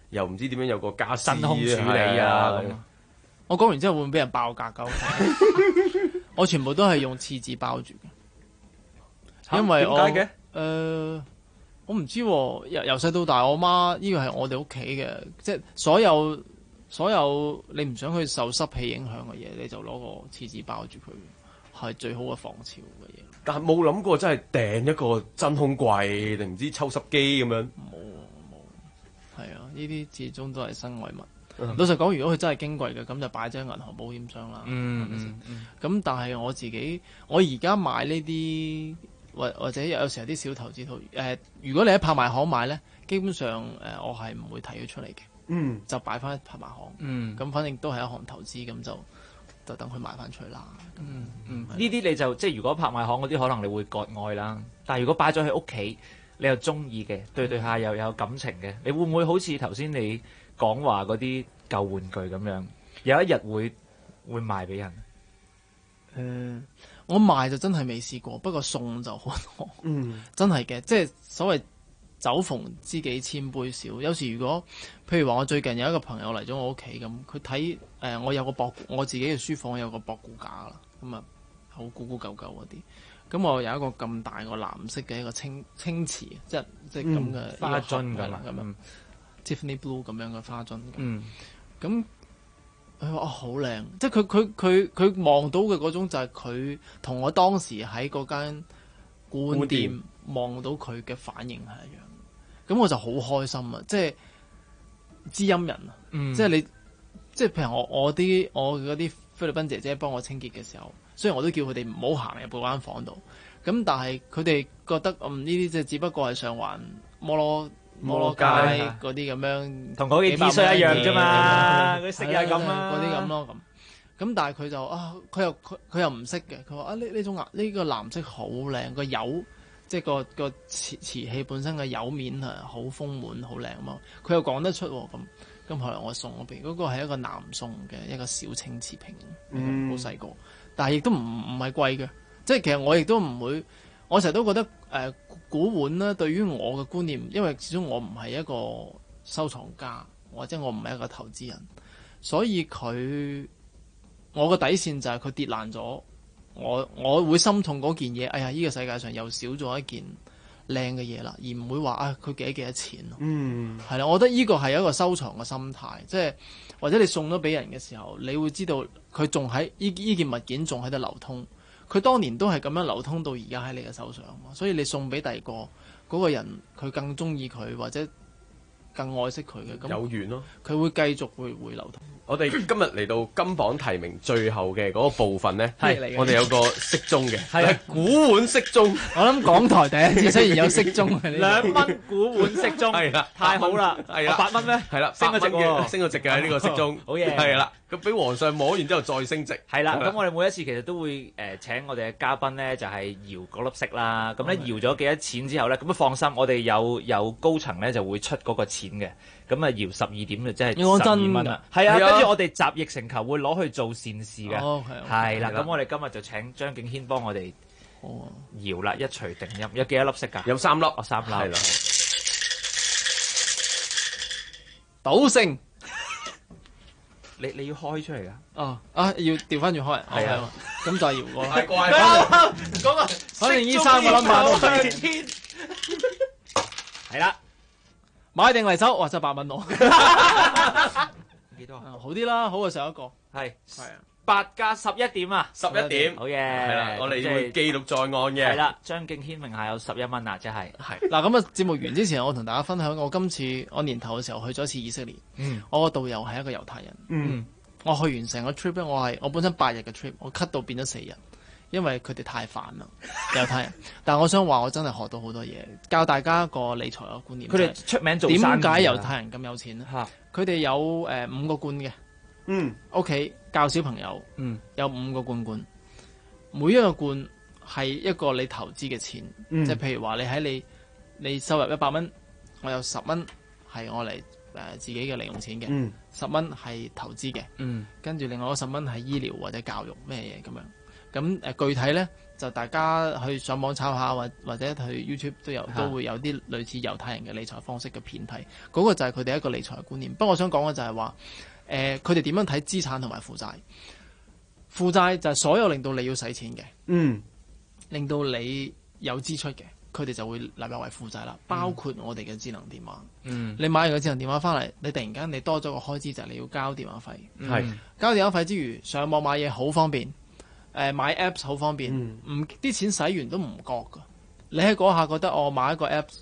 又唔知點樣有個家私真空處理啊咁。 我講完之後會唔會俾人爆格㗎？我全部都係用廁紙包住嘅，因為我點解嘅？ 我唔知喎，由細到大，我媽呢個係我哋屋企嘅，即係所有你唔想佢受濕氣影響嘅嘢，你就攞個廁紙包住佢，係最好嘅防潮嘅嘢。 但係冇諗過真係訂一個真空櫃定唔知抽濕機咁樣。 冇，係啊，呢啲始終都係身外物。老實講，如果佢真係矜貴嘅，咁就擺喺銀行保險箱啦。係咪先？咁但係我自己，我而家買呢啲或者有時候啲小投資套，如果你喺拍賣行買咧，基本上我係唔會提佢出嚟嘅。就擺翻喺拍賣行。咁反正都係一項投資，咁就等佢賣翻出去啦。 呢啲你就即係如果拍賣行嗰啲，可能你會割愛啦。但係如果擺咗喺屋企，你又中意嘅，對下又有感情嘅，你會唔會好似頭先你講話嗰啲舊玩具咁樣，有一日會賣俾人？ 我賣就真係未試過，不過送就好多。真係嘅，即係所謂酒逢知己千杯少。有時如果譬如話，我最近有一個朋友嚟咗我屋企咁，佢睇我有個我自己嘅書房有個博古架啦，咁啊好古古舊舊嗰啲。咁我有一個咁大個藍色嘅一個青瓷，即係咁嘅花樽㗎啦， 咁樣 Tiffany Blue 咁樣嘅花樽。咁佢話好靚，即係佢望到嘅嗰種就係佢同我當時喺嗰間古玩店望到佢嘅反應係一樣。咁我就好開心啊！即係知音人啊！即係你，即係譬如我嗰啲菲律賓姐姐幫我清潔嘅時候，雖然我都叫佢哋唔好行入嗰間房度，咁但係佢哋覺得呢啲即係只不過係上環摩羅街嗰啲咁樣， 同嗰件 T 恤一樣啫嘛，佢色係咁啦， 嗰啲咁咯咁但係佢就佢又唔識嘅，佢話呢種呢個藍色好靚，個釉即係個瓷器本身嘅釉面係好豐滿好靚啊嘛，佢又講得出咁後來我送嗰邊嗰個係一個南宋嘅一個小青瓷瓶，好細個，但係亦都唔係貴嘅，即係其實我亦都唔會，我成日都覺得古玩咧對於我嘅觀念，因為始終我唔係一個收藏家，或者我唔係一個投資人，所以我個底線就係佢跌爛咗，我會心痛嗰件嘢。哎呀，呢個世界上又少咗一件靚嘅嘢啦，而唔會話佢幾多錢咯。係啦，我覺得呢個係一個收藏嘅心態，即係或者你送咗俾人嘅時候，你會知道佢仲喺呢件物件仲喺度流通。佢當年都係咁樣流通到而家喺你嘅手上，所以你送俾第二個嗰個人，佢更中意佢或者更愛惜佢嘅，咁有緣咯。 佢會繼續會流通。 我哋今日嚟到金榜題名最後嘅嗰個部分咧，我哋有個骰盅嘅，係古碗骰盅。 我諗港台第一次出現有骰盅 2蚊古碗骰盅， 係啦， 太好啦， 係啦 ，8蚊咩？ 係啦， 升咗值喎， 升咗值嘅呢個骰盅， 好嘢， 係啦。咁俾皇上摸完之後再升值。 係啦，咁我哋每一次其實都會請我哋嘅嘉賓咧，就係搖嗰粒骰啦。咁咧搖咗幾多錢之後咧，咁放心，我哋有高層咧就會出嗰個錢嘅。咁啊搖12點就即係12蚊啦。係啊，跟住我哋集腋成裘會攞去做善事嘅。係啦，咁我哋今日就請張敬軒幫我哋搖啦，一錘定音。有幾多粒骰㗎？ 有3粒。 哦，3粒。係啦。 賭聖。 你要開出嚟㗎？ 要調翻轉開。 係啊， 咁再搖過。 太怪啦！嗰個反正呢3個冧碼都係啦， 買定嚟收，哇！真係8蚊攞。 幾多？ 好啲啦，好過上一個。 係8加11點啊 ！11點。 好嘢。 係啦，我哋會記錄在案嘅。 係啦，張敬軒名下有11蚊啊，即係。 係嗱，咁啊，節目完之前，我同大家分享，我今次我年頭嘅時候去咗一次以色列。我個導遊係一個猶太人。我去完成個 trip 咧，我本身8日嘅 trip，我 cut 到變咗4日，因為佢哋太煩啦，猶太人。但係我想話，我真係學到好多嘢，教大家一個理財嘅觀念。 佢哋出名做生意。點解猶太人咁有錢咧？佢哋有5個罐嘅。屋企教小朋友。有5個罐，每一個罐係一個你投資嘅錢。即係譬如話，你收入100蚊，我有10蚊係我嚟自己嘅零用錢嘅，10蚊係投資嘅，跟住另外嗰10蚊係醫療或者教育咩嘢咁樣。咁具體咧就大家去上網抄下，或者去 YouTube 都會有啲類似猶太人嘅理財方式嘅片睇。嗰個就係佢哋一個理財觀念。不過我想講嘅就係話，佢哋點樣睇資產同埋負債？負債就係所有令到你要使錢嘅，令到你有支出嘅，佢哋就會納入為負債啦。包括我哋嘅智能電話，你買完個智能電話翻嚟，你突然間你多咗個開支就係你要交電話費。交電話費之餘，上網買嘢好方便。買 Apps 好方便，啲錢使完都唔覺㗎。你喺嗰下覺得我買一個 Apps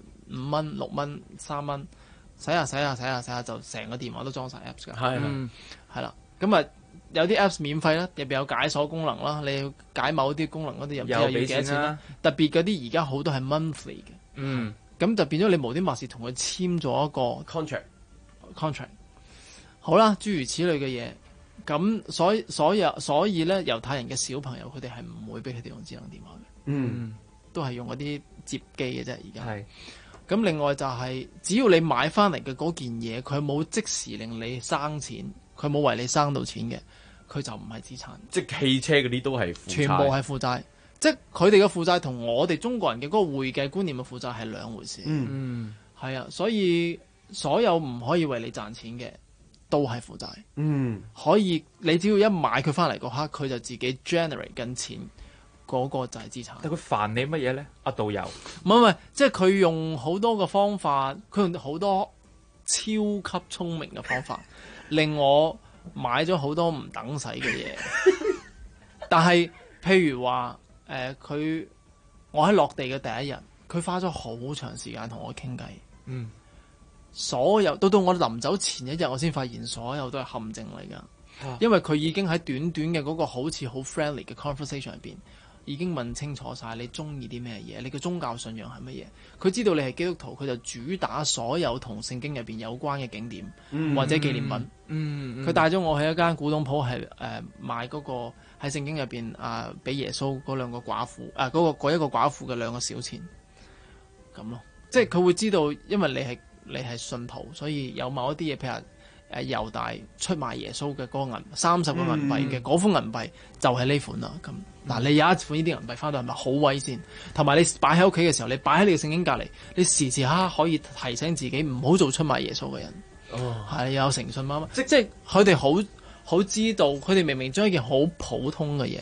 5蚊、6蚊、3蚊，使下就成個電話都裝晒 Apps 㗎。係啦，咁啊有啲 Apps 免費啦，入邊有解鎖功能啦，你要解某啲功能嗰啲又唔知又要幾多錢啦。特別嗰啲而家好多係 monthly 嘅，咁就變咗你無端白事同佢簽咗一個 contract。好啦，諸如此類嘅嘢。咁所以咧，猶太人嘅小朋友佢哋係唔會俾佢哋用智能電話嘅，都係用嗰啲摺機嘅啫。而家係咁，另外就係只要你買翻嚟嘅嗰件嘢，佢冇即時令你生錢，佢冇為你生到錢嘅，佢就唔係資產。 即係汽車嗰啲都係負債， 全部係負債。即係佢哋嘅負債同我哋中國人嘅嗰個會計觀念嘅負債係兩回事。係啊，所以所有唔可以為你賺錢嘅，都係負債，可以你只要一買佢翻嚟嗰刻，佢就自己 generate 緊錢，嗰個就係資產。 但佢煩你乜嘢咧？阿導遊， 唔係，即係佢用好多個方法，佢用好多超級聰明嘅方法，令我買咗好多唔等使嘅嘢。但係譬如話，我喺落地嘅第一日，佢花咗好長時間同我傾偈。所有到我臨走前一日，我先發現所有都係陷阱嚟㗎。因為佢已經喺短短嘅嗰個好似好 friendly 嘅 conversation 入邊，已經問清楚晒你中意啲咩嘢，你嘅宗教信仰係乜嘢。佢知道你係基督徒，佢就主打所有同聖經入邊有關嘅景點或者紀念品。佢帶咗我去一間古董鋪，係買嗰個喺聖經入邊俾耶穌嗰兩個寡婦嗰一個寡婦嘅2個小錢咁咯。即係佢會知道，因為你係信徒，所以有某一啲嘢，譬如猶大出賣耶穌嘅嗰個30個銀幣嘅嗰副銀幣就係呢款啦。咁嗱，你有一款呢啲銀幣翻到係咪好威先？同埋你擺喺屋企嘅時候，你擺喺你嘅聖經隔離，你時時刻刻可以提醒自己唔好做出賣耶穌嘅人。係有誠信媽媽，即係佢哋好知道，佢哋明明將一件好普通嘅嘢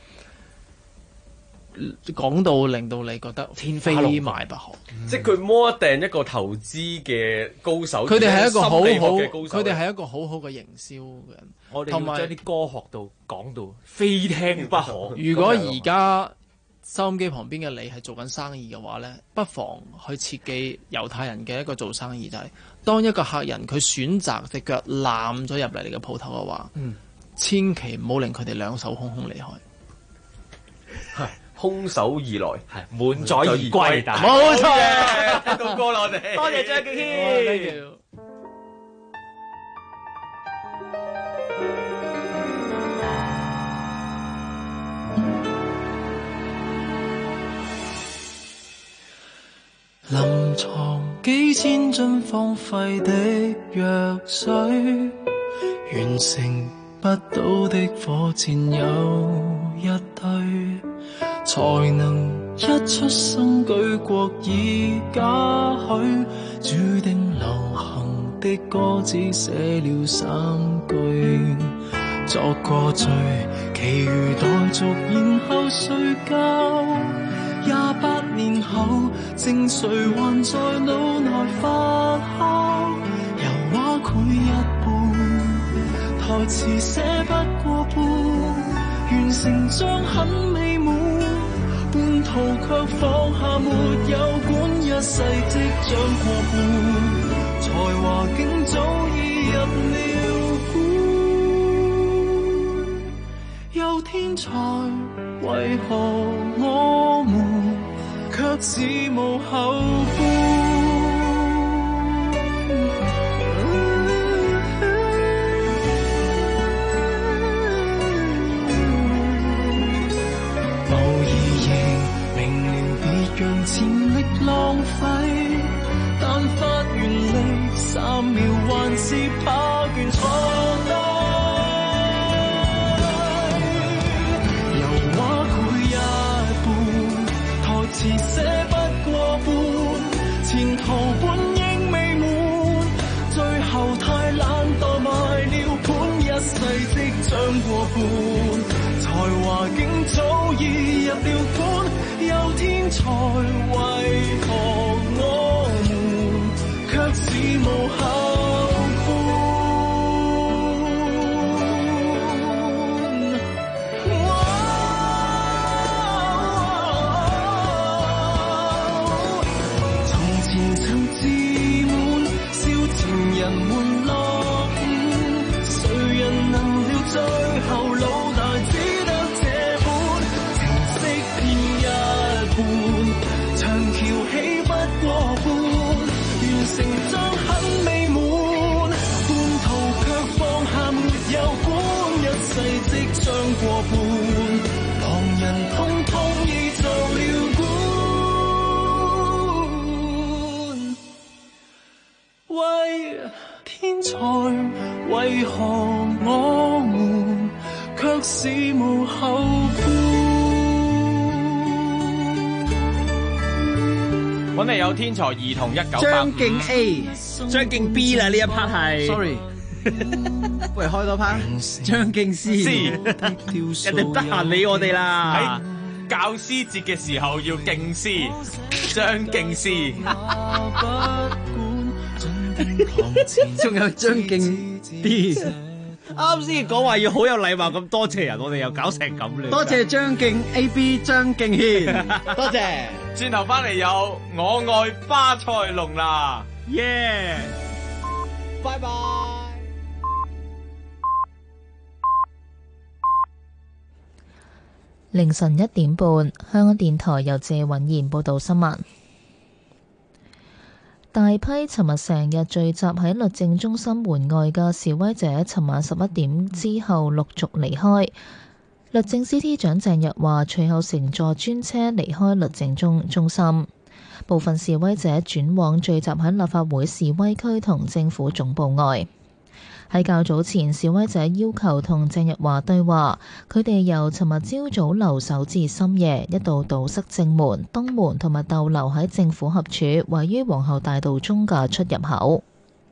講到令到你覺得天非買不可， 即係佢摸定一個投資嘅高手， 佢哋係一個好好嘅高手， 佢哋係一個好好嘅營銷嘅人。 我哋要將啲歌學到講到非聽不可。 如果而家收音機旁邊嘅你係做緊生意嘅話呢，不妨去切記猶太人嘅一個做生意就係，當一個客人佢選擇隻腳攬咗入嚟你嘅鋪頭嘅話，千祈唔好令佢哋兩手空空離開。 空手而來， 係滿載而歸， 冇錯， 聽到歌啦我哋， 多謝張敬軒。 臨床幾千樽荒廢的藥水，完成不到的火箭有一堆，才能一出生舉國已嘉許，注定流行的歌只寫了3句，作個序，其餘待續，然後睡覺。28年後，正誰還在腦內發酵？油畫繪一半，台詞寫不過半，完成將很美滿，半途卻放下沒有管，一世即將過半，才華竟早已入了棺。有天才，為何我們卻是無後半？讓潛力浪費，但發原力3秒還是怕倦坐低。油畫繪即將過半，才華竟早已入了館，有天才為何我們卻是無後悔。人們落伍，誰人能料最後老大只得這本，情色偏一半，長橋起不過半，完成將很美滿，半途卻放下沒有管，一世即將過半，旁人通通已做了官。為天才，為何我們卻是無後顧？ 揾嚟有天才兒童1985， 張敬 A， 張敬 B 啦呢一 part 係。Sorry， 不如開多 part。張敬 C， 人哋得閒理我哋啦。 喺教師節嘅時候要敬師，張敬 C。 仲有張敬 D， 啱先講話要好有禮貌咁多謝人，我哋又搞成咁咧。多謝張敬 AB 張敬軒，多謝。 轉頭翻嚟有我愛巴塞隆拿， 耶！拜拜。 凌晨1點半，香港電台由謝允賢報道新聞。大批尋日成日聚集喺律政中心門外嘅示威者，尋晚11點之後陸續離開。律政司司長鄭若驊隨後乘坐專車離開律政中心。部分示威者轉往聚集喺立法會示威區同政府總部外。喺較早前，示威者要求同鄭若驊對話，佢哋由尋日朝早留守至深夜，一度堵塞正門、東門同埋逗留喺政府合署位於皇后大道中嘅出入口。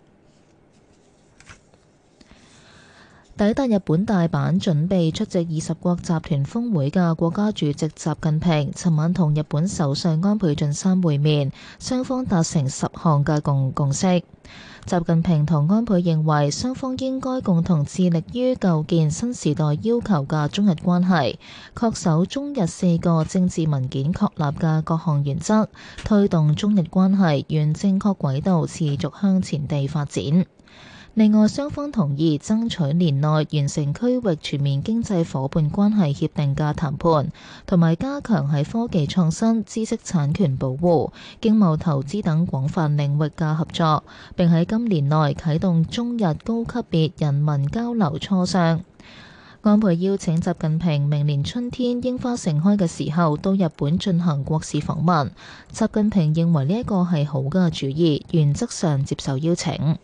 抵達日本大阪準備出席20國集團峰會嘅國家主席習近平，尋晚同日本首相安倍晉三會面，雙方達成10項嘅共識。習近平同安倍認為，雙方應該共同致力於構建新時代要求嘅中日關係，恪守中日4個政治文件確立嘅各項原則，推動中日關係沿正確軌道持續向前地發展。另外，雙方同意爭取年內完成區域全面經濟夥伴關係協定嘅談判，同埋加強喺科技創新、知識產權保護、經貿投資等廣泛領域嘅合作，並喺今年內啟動中日高級別人民交流磋商。安倍邀請習近平明年春天櫻花盛開嘅時候到日本進行國事訪問。習近平認為呢一個係好嘅主意，原則上接受邀請。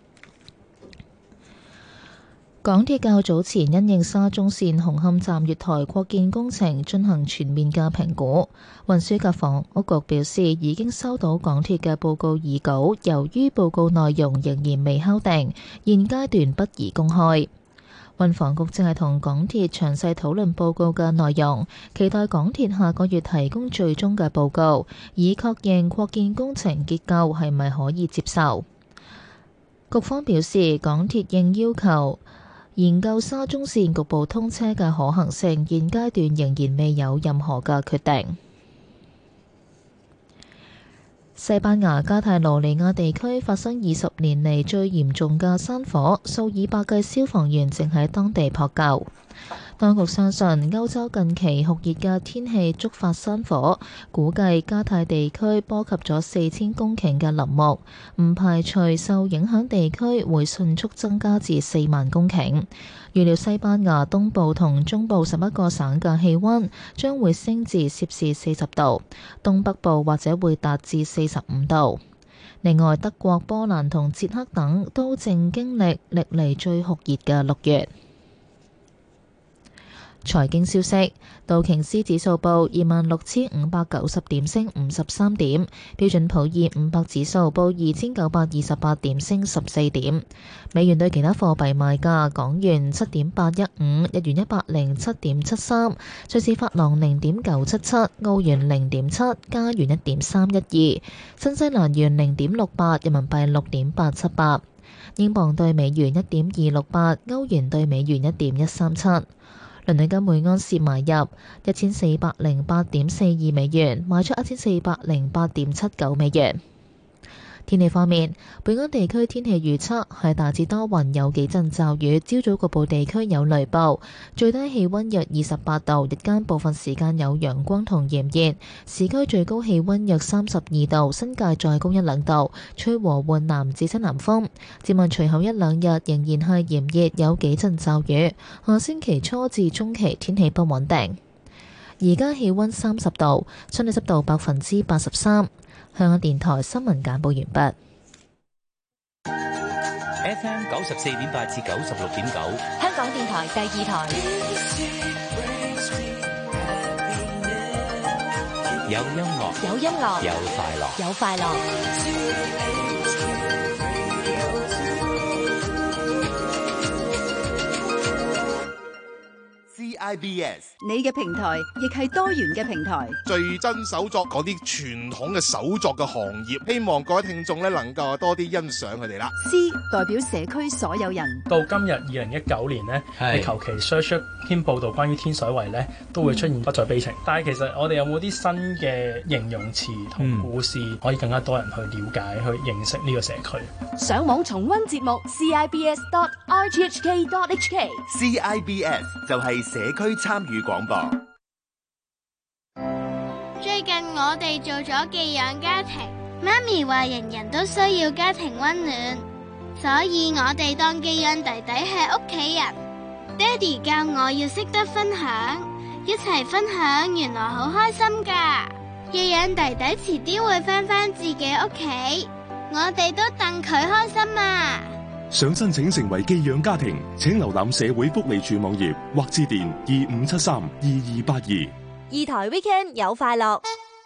港鐵較早前因應沙中線紅磡站月台擴建工程進行全面嘅評估，運輸及房屋局表示已經收到港鐵嘅報告擬稿，由於報告內容仍然未敲定，現階段不宜公開。運房局正係同港鐵詳細討論報告嘅內容，期待港鐵下個月提供最終嘅報告，以確認擴建工程結構係咪可以接受。局方表示，港鐵應要求研究沙中線局部通車嘅可行性，現階段仍然未有任何嘅決定。西班牙加泰羅尼亞地區發生20年嚟最嚴重嘅山火，數以百計消防員正喺當地撲救。當局相信歐洲近期酷熱嘅天氣觸發山火，估計加泰地區波及咗4000公頃嘅林木，唔排除受影響地區會迅速增加至4萬公頃。預料西班牙東部同中部11個省嘅氣溫將會升至攝氏40度，東北部或者會達至45度。另外，德國、波蘭同捷克等都正經歷歷嚟最酷熱嘅6月。 財經消息，道瓊斯指數報26,590點，升53點；標準普爾500指數報2,928點，升14點。美元對其他貨幣賣價：港元7.815，日元107.73，瑞士法郎0.977，澳元0.7，加元1.312，新西蘭元0.68，人民幣6.878，英鎊對美元1.268，歐元對美元1.137。倫敦金每安士買入1408.42美元，賣出1408.79美元。天氣方面，本港地區天氣預測係大致多雲，有幾陣驟雨，朝早局部地區有雷暴，最低氣溫約28度，日間部分時間有陽光同炎熱，市區最高氣溫約32度，新界再高1-2度，吹和緩南至西南風。展望隨後1-2日仍然係炎熱，有幾陣驟雨，下星期初至中期天氣不穩定。而家氣溫30度，相對濕度83%。香港電台新聞簡報完畢。 FM 94.8至96.9， 香港電台第二台。 有音樂， 有音樂， 有快樂， 有快樂。 CIBS， 你嘅平台亦係多元嘅平台， 最真手作嗰啲傳統嘅手作嘅行業，希望各位聽眾咧能夠多啲欣賞佢哋啦。 C 代表社區所有人。 到今日2019年呢，你求其 search 一篇報道關於天水圍呢，都會出現不再悲情。但係其實我哋有冇啲新嘅形容詞同故事，可以更加多人去了解、去認識呢個社區？ 上網重溫節目 CIBS.RTHK.HK。 CIBS 就係社區參與廣播。 最近我哋做咗寄養家庭，媽咪話人人都需要家庭溫暖，所以我哋當寄養弟弟係屋企人。爹哋教我要識得分享，一齊分享原來好開心㗎。寄養弟弟遲啲會返自己屋企，我哋都戥佢開心啊！ 想申請成為寄養家庭，請瀏覽社會福利署網頁或致電25732282。 二台 Weekend 有快樂。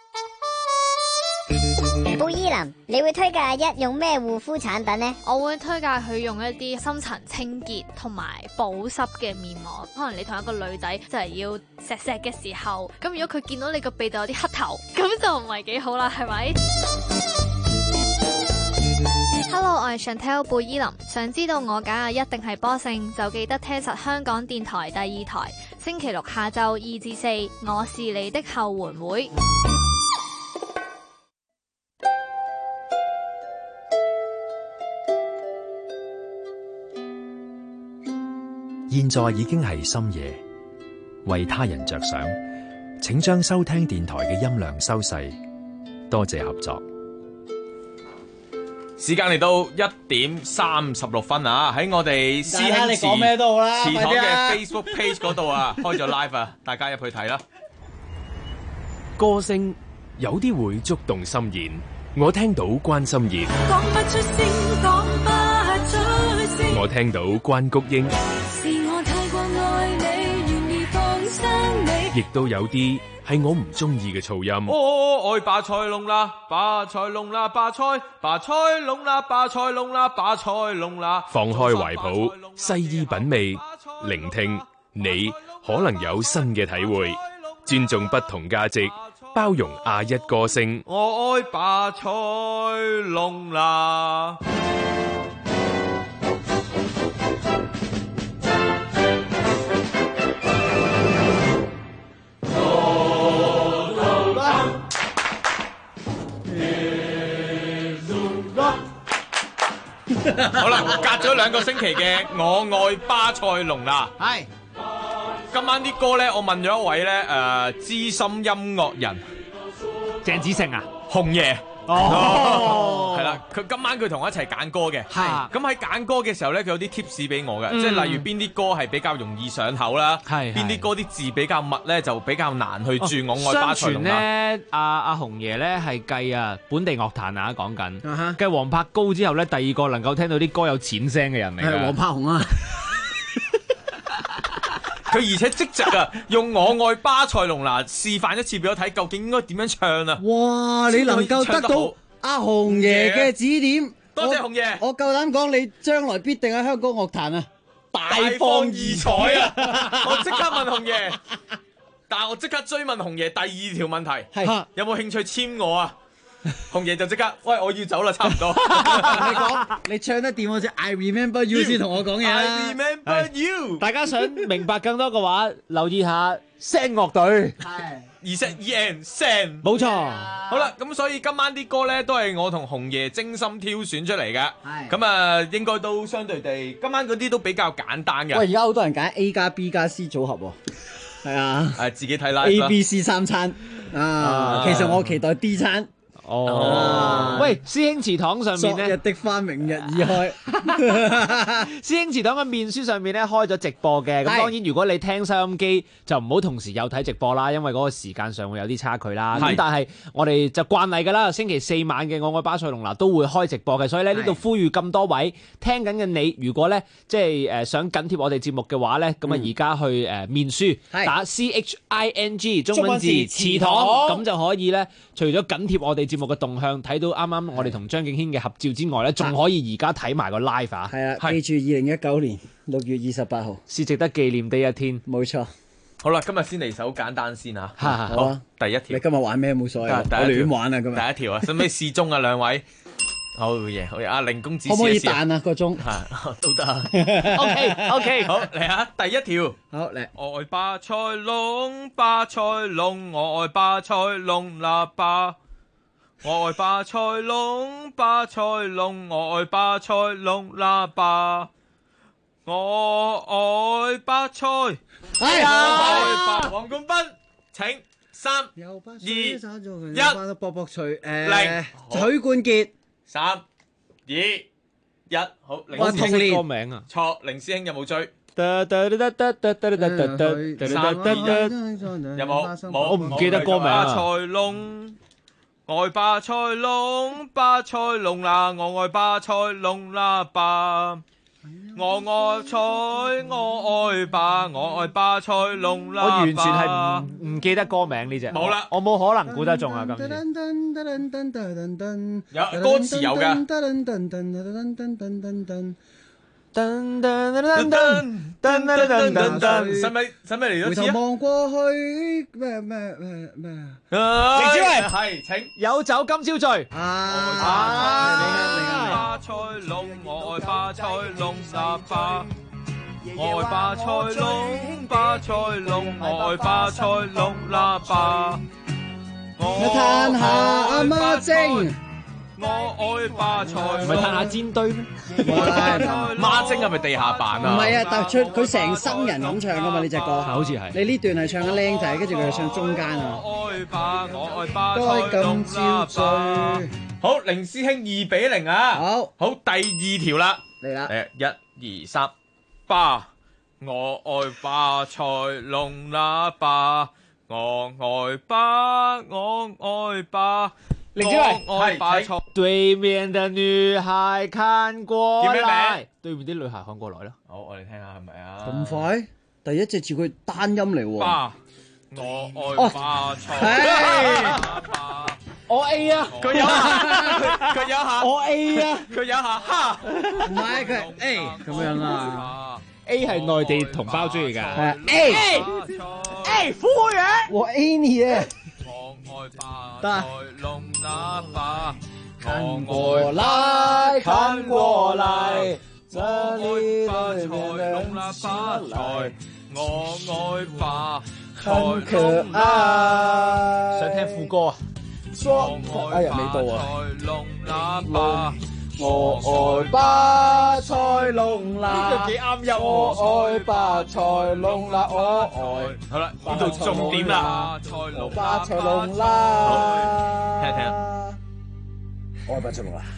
貝依林，你會推介阿一用咩護膚產品呢？ 我會推介佢用一啲深層清潔同埋保濕嘅面膜。可能你同一個女仔就係要錫嘅時候，咁如果佢見到你個鼻度有啲黑頭，咁就唔係幾好啦，係咪？Hello， 我係 Chantel 貝依林。想知道我揀阿一定係波勝，就記得聽實香港電台第二台，星期六下晝2至4，我是你的後援會。 現在已經係深夜，為他人着想，請將收聽電台嘅音量收細，多謝合作。 時間嚟到1:36啊！喺我哋師兄你講咩都好啦， 祠堂嘅 Facebook page 嗰度啊，開咗 live 啊，大家入去睇啦。 歌聲有啲會觸動心弦，我聽到關心妍， 講不出聲，講不出聲， 我聽到關菊英， 是我太過愛你，願意放生你， 亦都有啲係我唔中意嘅噪音。 愛霸菜龍啦，霸菜龍啦，霸菜龍啦，霸菜龍啦，霸菜龍啦。 放開懷抱，細意品味，聆聽，你可能有新嘅體會。尊重不同價值，包容阿一歌聲。 我愛霸菜龍啦。好啦，隔咗2個星期嘅我愛巴塞隆啦，係今晚啲歌咧，我問咗一位咧資深音樂人鄭子誠啊， 紅爺。係啦，佢今晚佢同我一齊揀歌嘅，係咁喺揀歌嘅時候咧，佢有啲 tips 俾我嘅，即係例如邊啲歌係比較容易上口啦，邊啲歌啲字比較密咧，就比較難去轉我愛巴塞隆啦。 相傳咧，阿紅爺咧係繼本地樂壇啊講緊，繼黃柏高之後咧，第2個能夠聽到啲歌有淺聲嘅人嚟嘅。 係黃柏雄啊。 佢而且即席啊，用我愛巴塞隆拿示範一次俾我睇，究竟應該點樣唱啊？ 哇！你能夠得到阿紅爺嘅指點， 多謝紅爺。 我夠膽講，你將來必定喺香港樂壇啊大放異彩啊！我即刻問紅爺，但係我即刻追問紅爺第二條問題， 係有冇興趣簽我啊？紅爺就即刻，喂，我要走啦，差唔多。 你講，你唱得掂我隻 I Remember You 先同我講嘢啦。 I remember you。 大家想明白更多嘅話，留意下聲樂隊。 係聲。 冇錯。 好啦，咁所以今晚啲歌咧都係我同紅爺精心挑選出嚟嘅。係。咁啊，應該都相對地，今晚嗰啲都比較簡單嘅。 喂，而家好多人揀 A 加 B 加 C 組合喎。係啊。 係自己睇啦。 A、B、C 三餐啊，其實我期待 D 餐。 哦，喂，師兄祠堂上面咧， 昨日的花明日已開。 師兄祠堂嘅面書上面咧開咗直播嘅，咁當然如果你聽收音機就唔好同時有睇直播啦，因為嗰個時間上會有啲差距啦。咁但係我哋就慣例㗎啦，星期四晚嘅我愛巴塞隆拿都會開直播嘅，所以咧呢度呼籲咁多位聽緊嘅你，如果咧即係想緊貼我哋節目嘅話咧，咁啊而家去面書打 CHING 中文字祠堂，咁就可以咧，除咗緊貼我哋節目嘅動向，睇到啱啱我哋同張敬軒嘅合照之外咧，仲可以而家睇埋個 live 啊！ 係啊，記住2019年6月28號是值得紀念的一天。 冇錯。 好啦，今日先嚟首簡單先嚇。 好， 第一條。 你今日玩咩冇所謂，我亂玩啊今日。 第一條啊，使唔使試鐘啊兩位？好嘢，好嘢！阿凌公子可唔可以彈啊個鐘？ 都得。 OK， 好嚟啊！第一條。 好嚟。 我愛巴塞隆，巴塞隆，我愛巴塞隆啦吧。我愛巴塞隆，巴塞隆，我愛巴塞隆啦吧。我愛巴塞， 係啊！黃冠斌，請3、2、1， 卜卜脆， 零許冠傑 ，3、2、1，好。 我童年歌名啊， 錯，凌師兄有冇追？有冇？冇， 我唔記得歌名啊。 巴塞隆。愛巴塞隆，巴塞隆啦，我愛巴塞隆啦吧。我愛巴塞隆啦吧。 我完全係唔記得歌名呢隻。 冇啦， 我冇可能估得中啊！今次有歌詞有㗎。使唔使嚟多次啊？ 回頭望過去咩？ 凌子維係請有酒今朝醉。 巴塞隆，我愛巴塞隆啦吧。我愛巴塞隆，巴塞隆，我愛巴塞隆啦吧。 我嘆下阿媽精。 我愛巴塞， 唔係嘆下煎堆咩？ 孖精係咪地下版啊？ 唔係啊，但係佢成生人咁唱噶嘛呢隻歌， 好似係。 你呢段係唱緊靚仔，跟住佢係唱中間啊。 我愛巴該今朝醉。 好，凌師兄2-0啊！好，第二條啦， 嚟啦 ，1、2、3，巴，我愛巴塞隆啦吧，我愛巴。 凌子維係對面的女孩看過來，對面啲女孩看過來啦。 好，我哋聽下係咪啊？ 咁快？第一隻字佢單音嚟喎。 巴，我愛巴塞。 我 A 啊， 佢有下， 我 A 啊， 佢有下哈， 唔係佢 A 咁樣啊。 A 係內地同胞中意㗎。 A 服務員，我 A 你啊。 巴塞隆啦吧， 看過來，看過來，這裡巴塞隆啦吧塞，我愛巴塞隆啦。 想聽副歌啊？ 哎呀，未到啊！ 隆啦吧， 我愛巴塞隆啦。 呢個幾啱音喎。 我愛巴塞隆啦，我愛。 好啦，呢度重點啦， 巴塞隆啦。 聽聽。 我愛巴塞隆啦。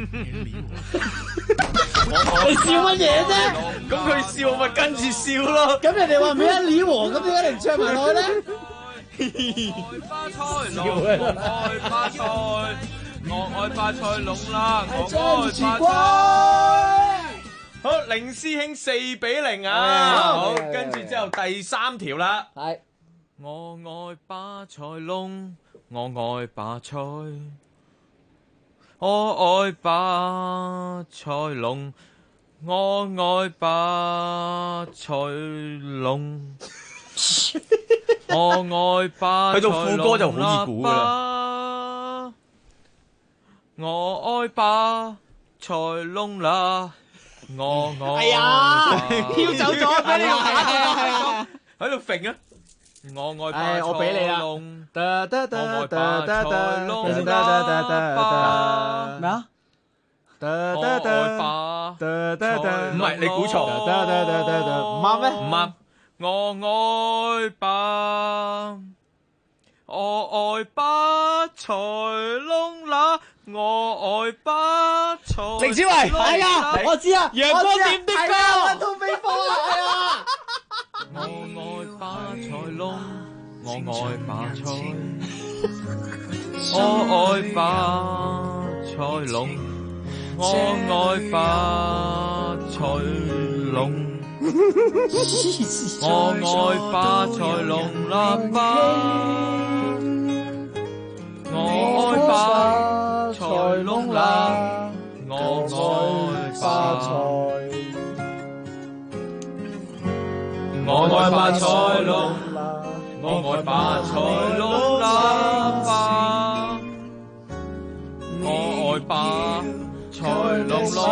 你笑乜嘢啫？ 咁佢笑我咪跟住笑咯。 咁人哋話咩一料和，咁點解你唔唱埋落去咧？ 愛巴塞隆，愛巴塞，我愛巴塞隆啦，我愛巴塞。 好，凌師兄4-0啊！好，跟住之後第3條啦。 係。 我愛巴塞隆，我愛巴塞，我愛巴塞隆，我愛巴塞隆，我愛巴塞隆。去到副歌就好易估㗎啦。我愛巴塞隆啦，我愛。 哎呀， 飄走咗，俾你係喺度揈啊！我愛巴塞隆， 我俾你啦。 我愛巴塞隆啦，咩啊？我愛巴塞，唔係你估錯， 唔啱咩？ 唔啱。我愛巴塞隆啦，我愛巴塞。 凌小維，係啊，我知啊， 陽光點的歌， 我都飛波啦，係啊。 我愛巴塞隆，我愛巴塞，我愛巴塞隆，我愛巴塞隆，我愛巴塞隆啦吧，我愛巴塞隆啦，我愛巴塞。我愛巴塞隆，我愛巴塞隆啦吧，我愛巴塞隆啦，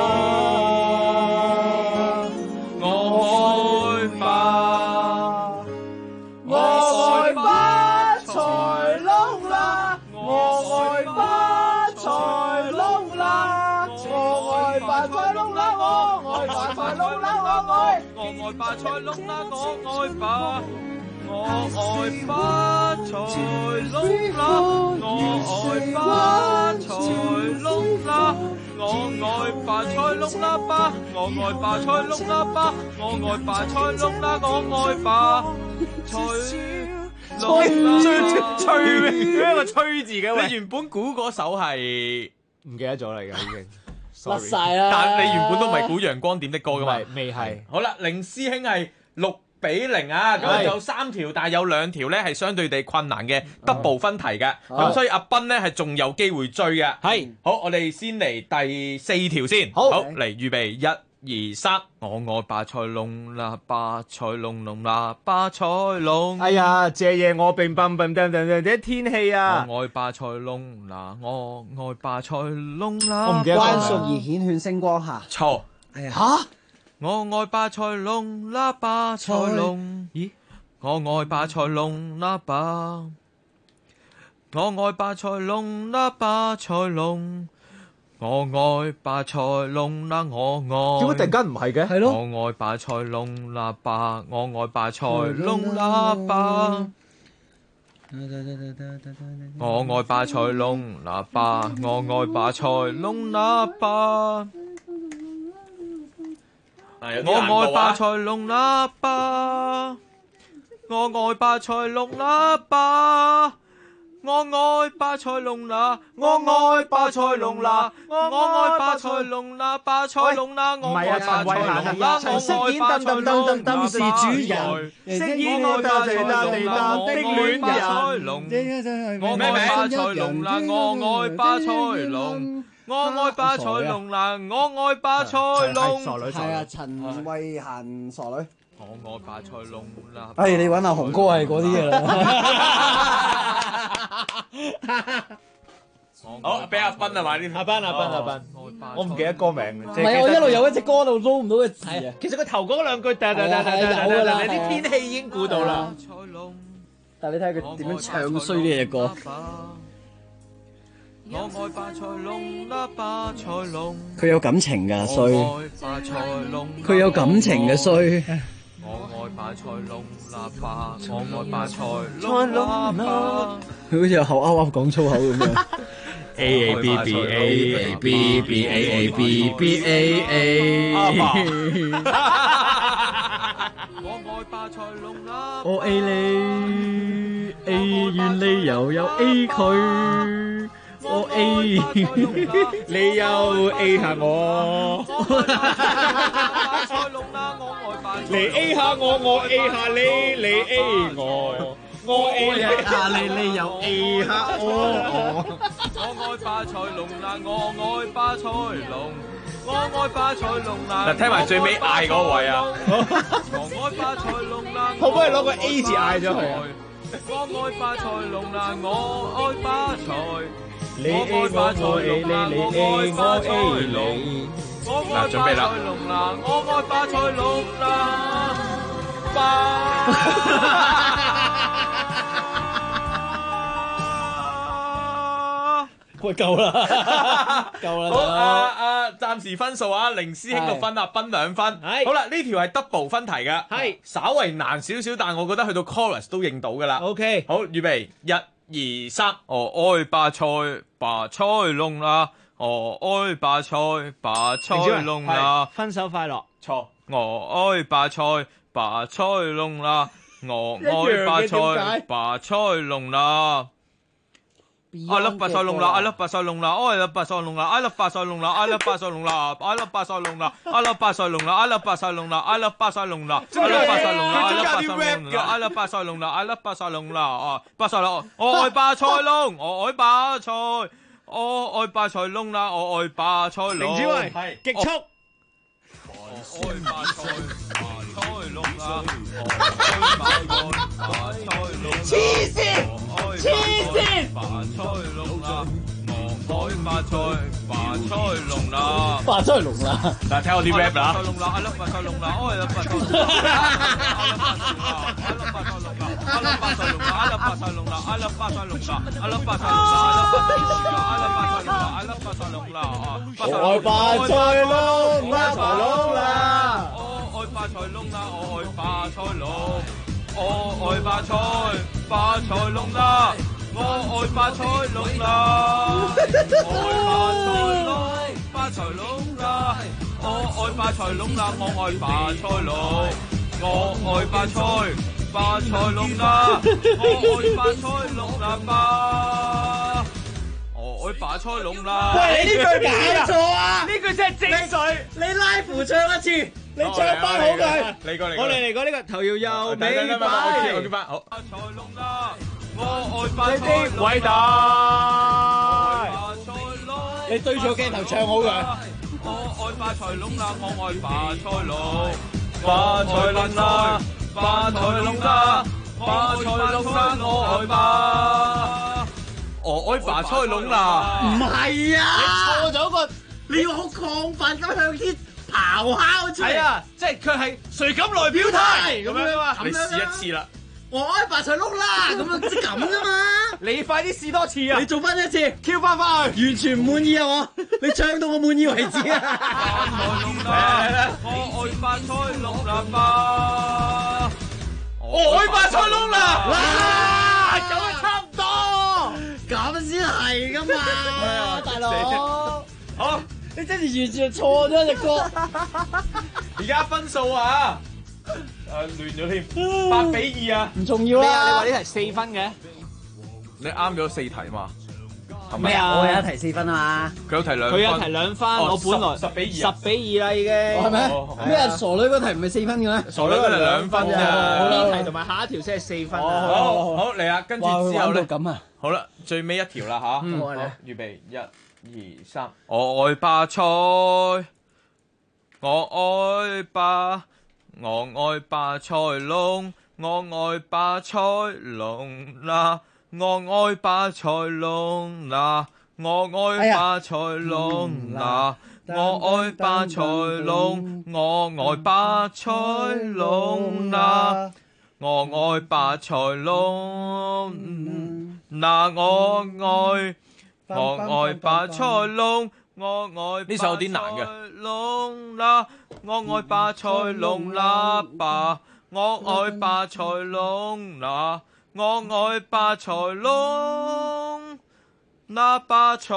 我愛巴，我愛巴塞隆啦，我愛巴塞隆啦，我愛巴塞隆啦，我愛巴塞隆啦，我愛。我愛巴塞隆啦，我愛巴，我愛巴塞隆啦，我愛巴塞隆啦，我愛巴塞隆啦吧，我愛巴塞隆啦吧，我愛巴塞隆啦，我愛巴塞吹一個吹字嘅，你原本估嗰首係唔記得咗啦，而家已經。 甩晒啦！ 但你原本都唔係估陽光點的歌噶嘛？ 未係。 好啦，凌師兄係6-0啊，咁有3條，但係有2條咧係相對地困難嘅 double 分題嘅，咁所以阿斌咧係仲有機會追嘅。係，好，我哋先嚟第4條先。好，嚟預備1、2、3，我愛巴塞隆啦，巴塞隆隆啦，巴塞隆。 哎呀，謝爺我並笨啲天氣啊！ 我愛巴塞隆啦，我愛巴塞隆啦。 我唔記得咗。 關淑怡顯勸星光下。 錯。 哎呀嚇！ 我愛巴塞隆啦，巴塞隆。咦？我愛巴塞隆啦吧，我愛巴塞隆啦，巴塞隆。我愛巴塞隆啦，我愛。 點解突然間唔係嘅？係咯。 我愛巴塞隆啦吧，我愛巴塞隆啦吧。我愛巴塞隆啦吧，我愛巴塞隆啦吧。我愛巴塞隆啦吧，我愛巴塞隆啦吧。我愛巴塞隆啦，我愛巴塞隆啦，我愛巴塞隆啦，巴塞隆啦，我愛巴塞隆啦，我愛巴塞隆啦，是主人，飾演我巴塞隆啦，的戀人，我愛巴塞隆啦，我愛巴塞隆，我愛巴塞隆啦，我愛巴塞隆， 係啊，陳慧嫻傻女。 我愛巴塞隆啦。 哎，你揾阿紅哥係嗰啲嘅啦。 好，俾阿斌啊嘛呢？ 阿斌，我唔記得歌名。唔係，我一路有一隻歌度撈唔到個字啊。 其實佢頭嗰兩句，有㗎啦，啲天氣已經估到啦。 但係你睇下佢點樣唱衰呢隻歌。 我愛巴塞隆啦，巴塞隆。 佢有感情㗎衰。佢有感情嘅衰。 我愛巴塞隆啦吧，我愛巴塞隆啦吧。 佢好似有口噏噏講粗口咁樣。 A A B B A A B B A A B B A A。 我愛巴塞隆啦。 我 A 你 A 完你又有 A 佢。我 A 你又 A 下我。 嚟 A 下我 A 下你，嚟 A 我 A 下你又 A 下我愛巴塞隆拿，我愛巴塞隆，我愛巴塞隆拿。嗱，聽埋最尾嗌嗰位啊！我愛巴塞隆拿，可唔可以攞個 A 字嗌咗佢啊？我愛巴塞隆拿，我愛巴塞，你 A 巴塞隆拿，我愛巴塞隆，我愛巴塞隆拿，我愛巴塞隆拿。 喂，夠啦，夠啦！ 好暫時分數啊，凌師兄6分啊，斌2分。好啦，呢條係 double 分題嘅，係稍為難少少，但係我覺得去到 chorus 都認到㗎啦。OK， 好，預備1、2、3。我愛巴塞，巴塞隆拿，我愛巴塞，巴塞隆拿。 分手快樂。 錯，我愛巴塞，巴塞隆拿，我愛巴塞，巴塞隆拿。I love Barcelona, I love Barcelona, I love Barcelona, I love Barcelona, I love Barcelona, I love Barcelona, I love Barcelona, I love Barcelona, I love Barcelona, I love Barcelona, I love Barcelona, I love Barcelona, 巴塞隆，我愛巴塞隆，我愛巴塞，我愛巴塞隆啦，我愛巴塞隆。凌子維係極速。我愛巴塞，巴塞隆啦，我愛巴塞，巴塞隆。黐線，黐線。巴塞隆啦，我愛巴塞，巴塞隆啦， 巴塞隆啦。 嗱，睇我啲 rap 啦。巴塞隆啦，I love 巴塞隆啦，我愛巴塞隆啦。I love 巴塞隆啦，I love 巴塞隆啦，I love 巴塞隆啦，I love 巴塞隆啦，I love 巴塞隆啦，I love 巴塞隆啦，I love 巴塞隆啦，I love 巴塞隆啦。我愛巴塞隆啦，巴塞隆啦。我愛巴塞隆啦，我愛巴塞隆。我愛巴塞，巴塞隆啦。我愛巴塞隆啦，我愛巴塞隆，巴塞隆啦，我愛巴塞隆啦，我愛巴塞隆，我愛巴塞，巴塞隆啦，我愛巴塞隆啦巴，我愛巴塞隆啦。 喂，你呢句搞錯啊！ 呢句真係精髓。 你拉符唱一次，你唱翻好佢。 嚟過我哋嚟過呢個頭搖又尾擺。 我叫翻好。巴塞隆啦。我愛巴塞偉大， 你對住個鏡頭唱好佢。 我愛巴塞隆啦，我愛巴塞隆，巴塞隆啦，巴塞隆啦，巴塞隆啦，我愛巴，我愛巴塞隆啦。 唔係啊， 你錯咗個， 你要好亢奮咁向天咆哮出嚟。 係啊，即係佢係誰敢來表態咁樣啊？ 你試一次啦。 我愛巴塞隆啦，咁樣即咁啫嘛！ 你快啲試多次啊！ 你做翻一次 ，Q 翻返去， 完全唔滿意啊我！你唱到我滿意為止啊！ 我愛巴塞隆啦吧！ 我愛巴塞隆啦！嗱，咁啊差唔多， 咁先係噶嘛，大佬！ 好， 你真係完全錯咗隻歌。 而家分數啊！亂咗添，8-2啊！ 唔重要啦。 你話呢題4分嘅？ 你啱咗4題嘛？係咩啊？我有一題4分啊嘛。 佢有題2分。 佢有題2分，我本來10-2啦已經。 係咪？咩啊？傻女嗰題唔係4分嘅咩？ 傻女嗰題2分啫。 呢題同埋下一條先係4分。 好嚟啊！跟住之後咧， 咁啊， 好啦，最尾一條啦吓。好，預備1、2、3。我愛巴塞，我愛巴塞隆，我愛巴塞隆啦，我愛巴塞隆啦，我愛巴塞隆啦，我愛巴塞隆，我愛巴塞隆啦，我愛巴塞隆，嗱我愛巴塞隆。我愛呢首有啲難嘅。隆啦，我愛巴塞隆啦吧，我愛巴塞隆啦，我愛巴塞隆啦巴塞，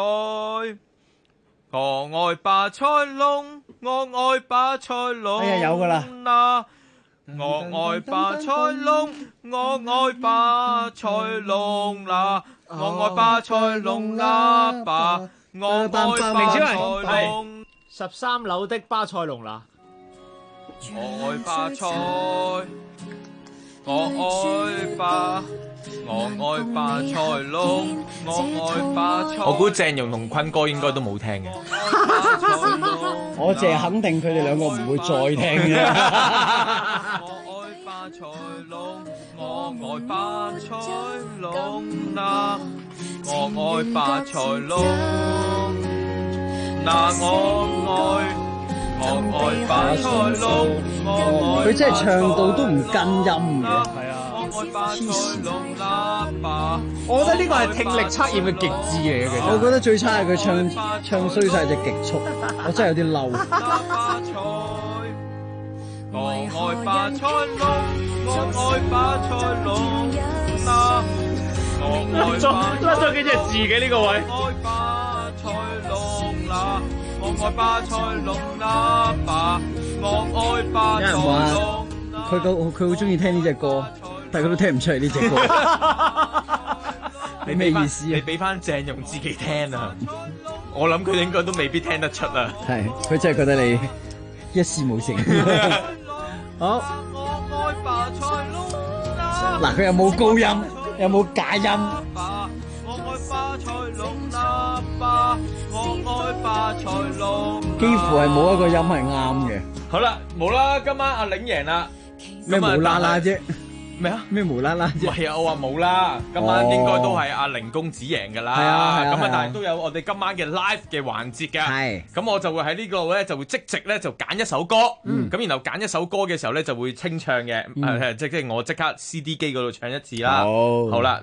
我愛巴塞隆，我愛巴塞隆。 哎呀，有㗎啦。我愛巴塞隆，我愛巴塞隆啦，我愛巴塞隆啦吧。我愛巴塞隆， 13樓的巴塞隆拿， 我愛巴塞，我愛巴。我愛巴塞隆，我愛巴塞。我估鄭融同坤哥應該都冇聽嘅。 我淨係肯定佢哋兩個唔會再聽嘅。 我愛巴塞隆，我愛巴塞隆嗱，我愛巴塞隆嗱，我愛巴塞隆。 佢真係唱到都唔跟音嘅。 係啊。 我覺得呢個係聽力測驗嘅極致嚟嘅，其實。 我覺得最差係佢唱衰晒隻極速，我真係有啲嬲。 我愛巴塞隆，我愛巴塞隆啦， 甩咗幾隻字嘅呢個位。 愛巴塞隆啦，我愛巴塞隆啦吧，我愛巴塞隆。 佢好中意聽呢隻歌。但係佢都聽唔出嚟呢隻歌， 你咩意思啊？你俾翻鄭融自己聽啊！我諗佢應該都未必聽得出啊。 係，佢真係覺得你一事無成。好，嗱，佢又冇高音，又冇假音，幾乎係冇一個音係啱嘅。 好啦，冇啦，今晚阿領贏啦。 咩無啦啦啫？ 咩啊？ 咩無啦啦啫？ 係啊，我話冇啦，今晚應該都係阿凌公子贏㗎啦。係啊，咁啊，但係都有我哋今晚嘅 live 嘅環節㗎。係。咁我就會喺呢個咧，就會即席咧就揀一首歌。咁然後揀一首歌嘅時候咧，就會清唱嘅。即係我即刻 CD 機嗰度唱一次啦。好啦。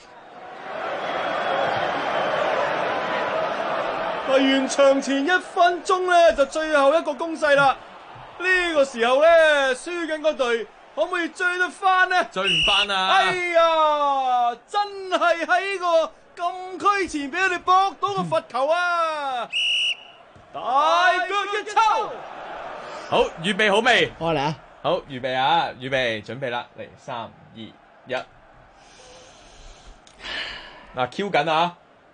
完場前1分鐘咧，就最後一個攻勢啦。呢個時候咧，輸緊嗰隊可唔可以追得翻呢？ 追唔翻啊！ 哎呀，真係喺個禁區前俾佢哋搏到個罰球啊！大腳一抽， 好，預備好未？ 開嚟啊！ 好，預備啊！預備，準備啦！嚟3、2、1。嗱 ，Q 緊啊！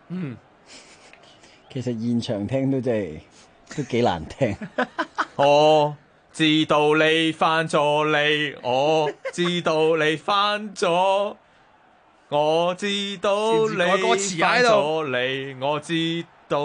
其實現場聽都真係都幾難聽。 我知道你犯咗你，我知道你犯咗，我知道你犯咗你，我知道，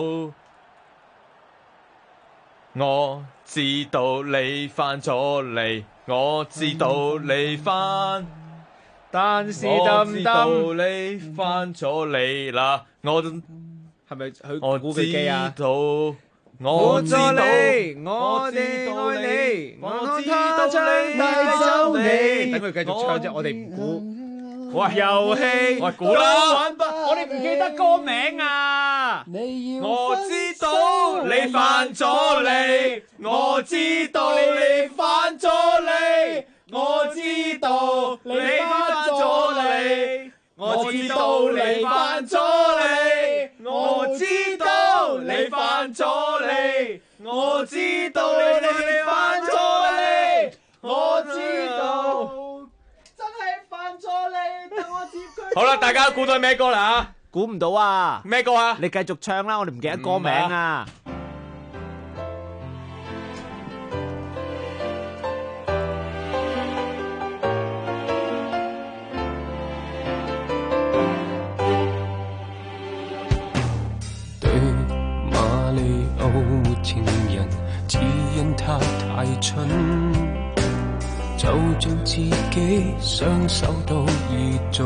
我知道你犯咗你，我知道你犯， 但是我知道你犯咗你啦，我係咪去估佢機啊？ 我知道你，我哋愛你，我知道你帶走你。等佢繼續唱啫，我哋唔估。哇！遊戲， 我估啦。 我哋唔記得歌名啊！ 我知道你犯咗你，我知道你犯咗你，我知道你犯咗你，我知道你犯咗你，我知道你犯咗你，我知道你犯咗你，我知道真係犯咗你，等我接佢。 好啦，大家估到咩歌啦？ 估唔到啊！ 咩歌啊？ 你繼續唱啦，我哋唔記得歌名啊！ 情人只因他太蠢，就像自己雙手都已腫。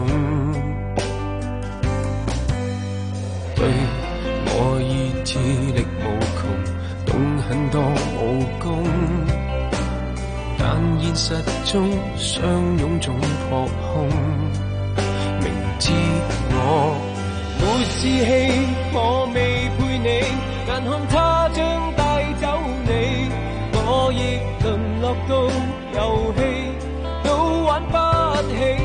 對我意志力無窮，懂很多武功，但現實中相擁總撲空。明知我沒志氣，我未配你。眼看他將帶走你，我亦淪落到遊戲都玩不起。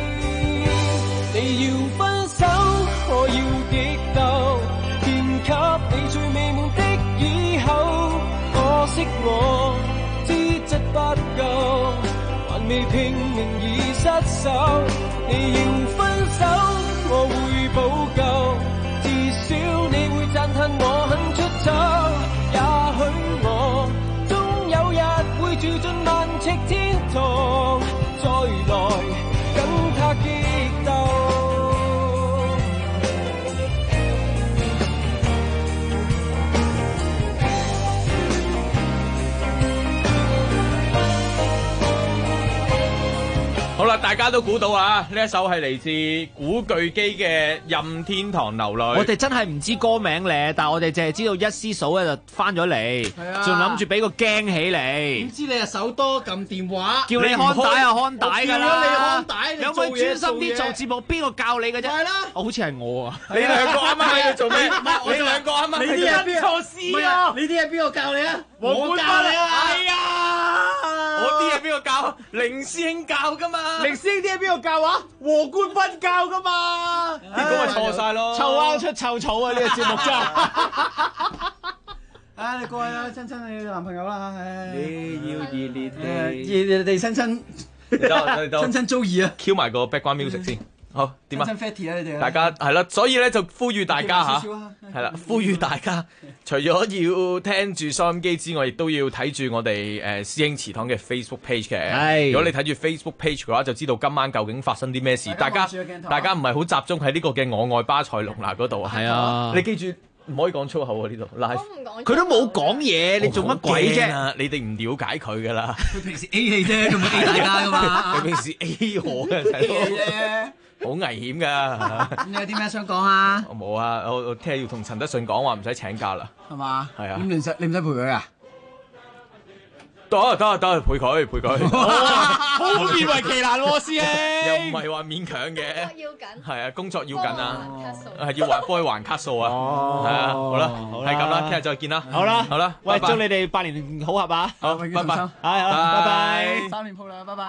你要分手，我要激鬥，獻給你最美滿的以後。可惜我資質不夠，還未拼命已失手。你要分手，我會補救，至少你會讚嘆我肯出走。也許我終有日會住進萬好啦，大家都估到啊！呢一首係嚟自古巨基嘅《任天堂流淚》。 我哋真係唔知歌名咧，但係我哋淨係知道一絲嫂咧就翻咗嚟，仲諗住俾個驚喜你。 點知你又手多撳電話， 叫你看帶啊看帶㗎啦！ 你看帶， 有冇專心啲做節目？邊個教你嘅啫？ 係啦， 好似係我啊！ 你兩個啱啱喺度做咩？你兩個啱啱你啲係邊錯事啊！ 你啲係邊個教你啊？ 我教你啊！係啊！ 我啲係邊個教？凌師兄教噶嘛？ 凌師兄啲係邊個教啊？黃冠斌教噶嘛？ 結果咪錯晒咯！ 臭拗出臭草啊！呢個節目真。 你過去啦，親親你男朋友啦， 你要熱烈地親親，親親遭遇啊 ！Q 埋個 background music 先。好點啊？ 親 fatty 啊！你哋大家係啦，所以咧就呼籲大家嚇，係啦，呼籲大家除咗要聽住收音機之外，亦都要睇住我哋師兄祠堂嘅 Facebook page 嘅。係，如果你睇住 Facebook page 嘅話，就知道今晚究竟發生啲咩事。大家唔係好集中喺呢個嘅我愛巴塞隆拿嗰度啊。係啊，你記住唔可以講粗口啊！呢度 live，佢都冇講嘢，你做乜鬼啫？ 你哋唔了解佢噶啦。 佢平時 A 你啫，佢唔會 A 大家噶嘛。 佢平時 A 我嘅啫。好危險噶！ 你有啲咩想講啊？ 我冇啊！我聽日要同陳德順講話，唔使請假啦。 係嘛？ 係啊。 咁你唔使陪佢啊？ 得，陪佢。 好勉為其難喎，師兄。 又唔係話勉強嘅。 要緊。 係啊，工作要緊啊。係要幫佢還卡數啊。係啊，好啦，係咁啦，聽日再見啦。 好啦， 喂， 祝你哋百年好合啊！ 好，拜拜。 拜拜。 3年鋪啦，拜拜。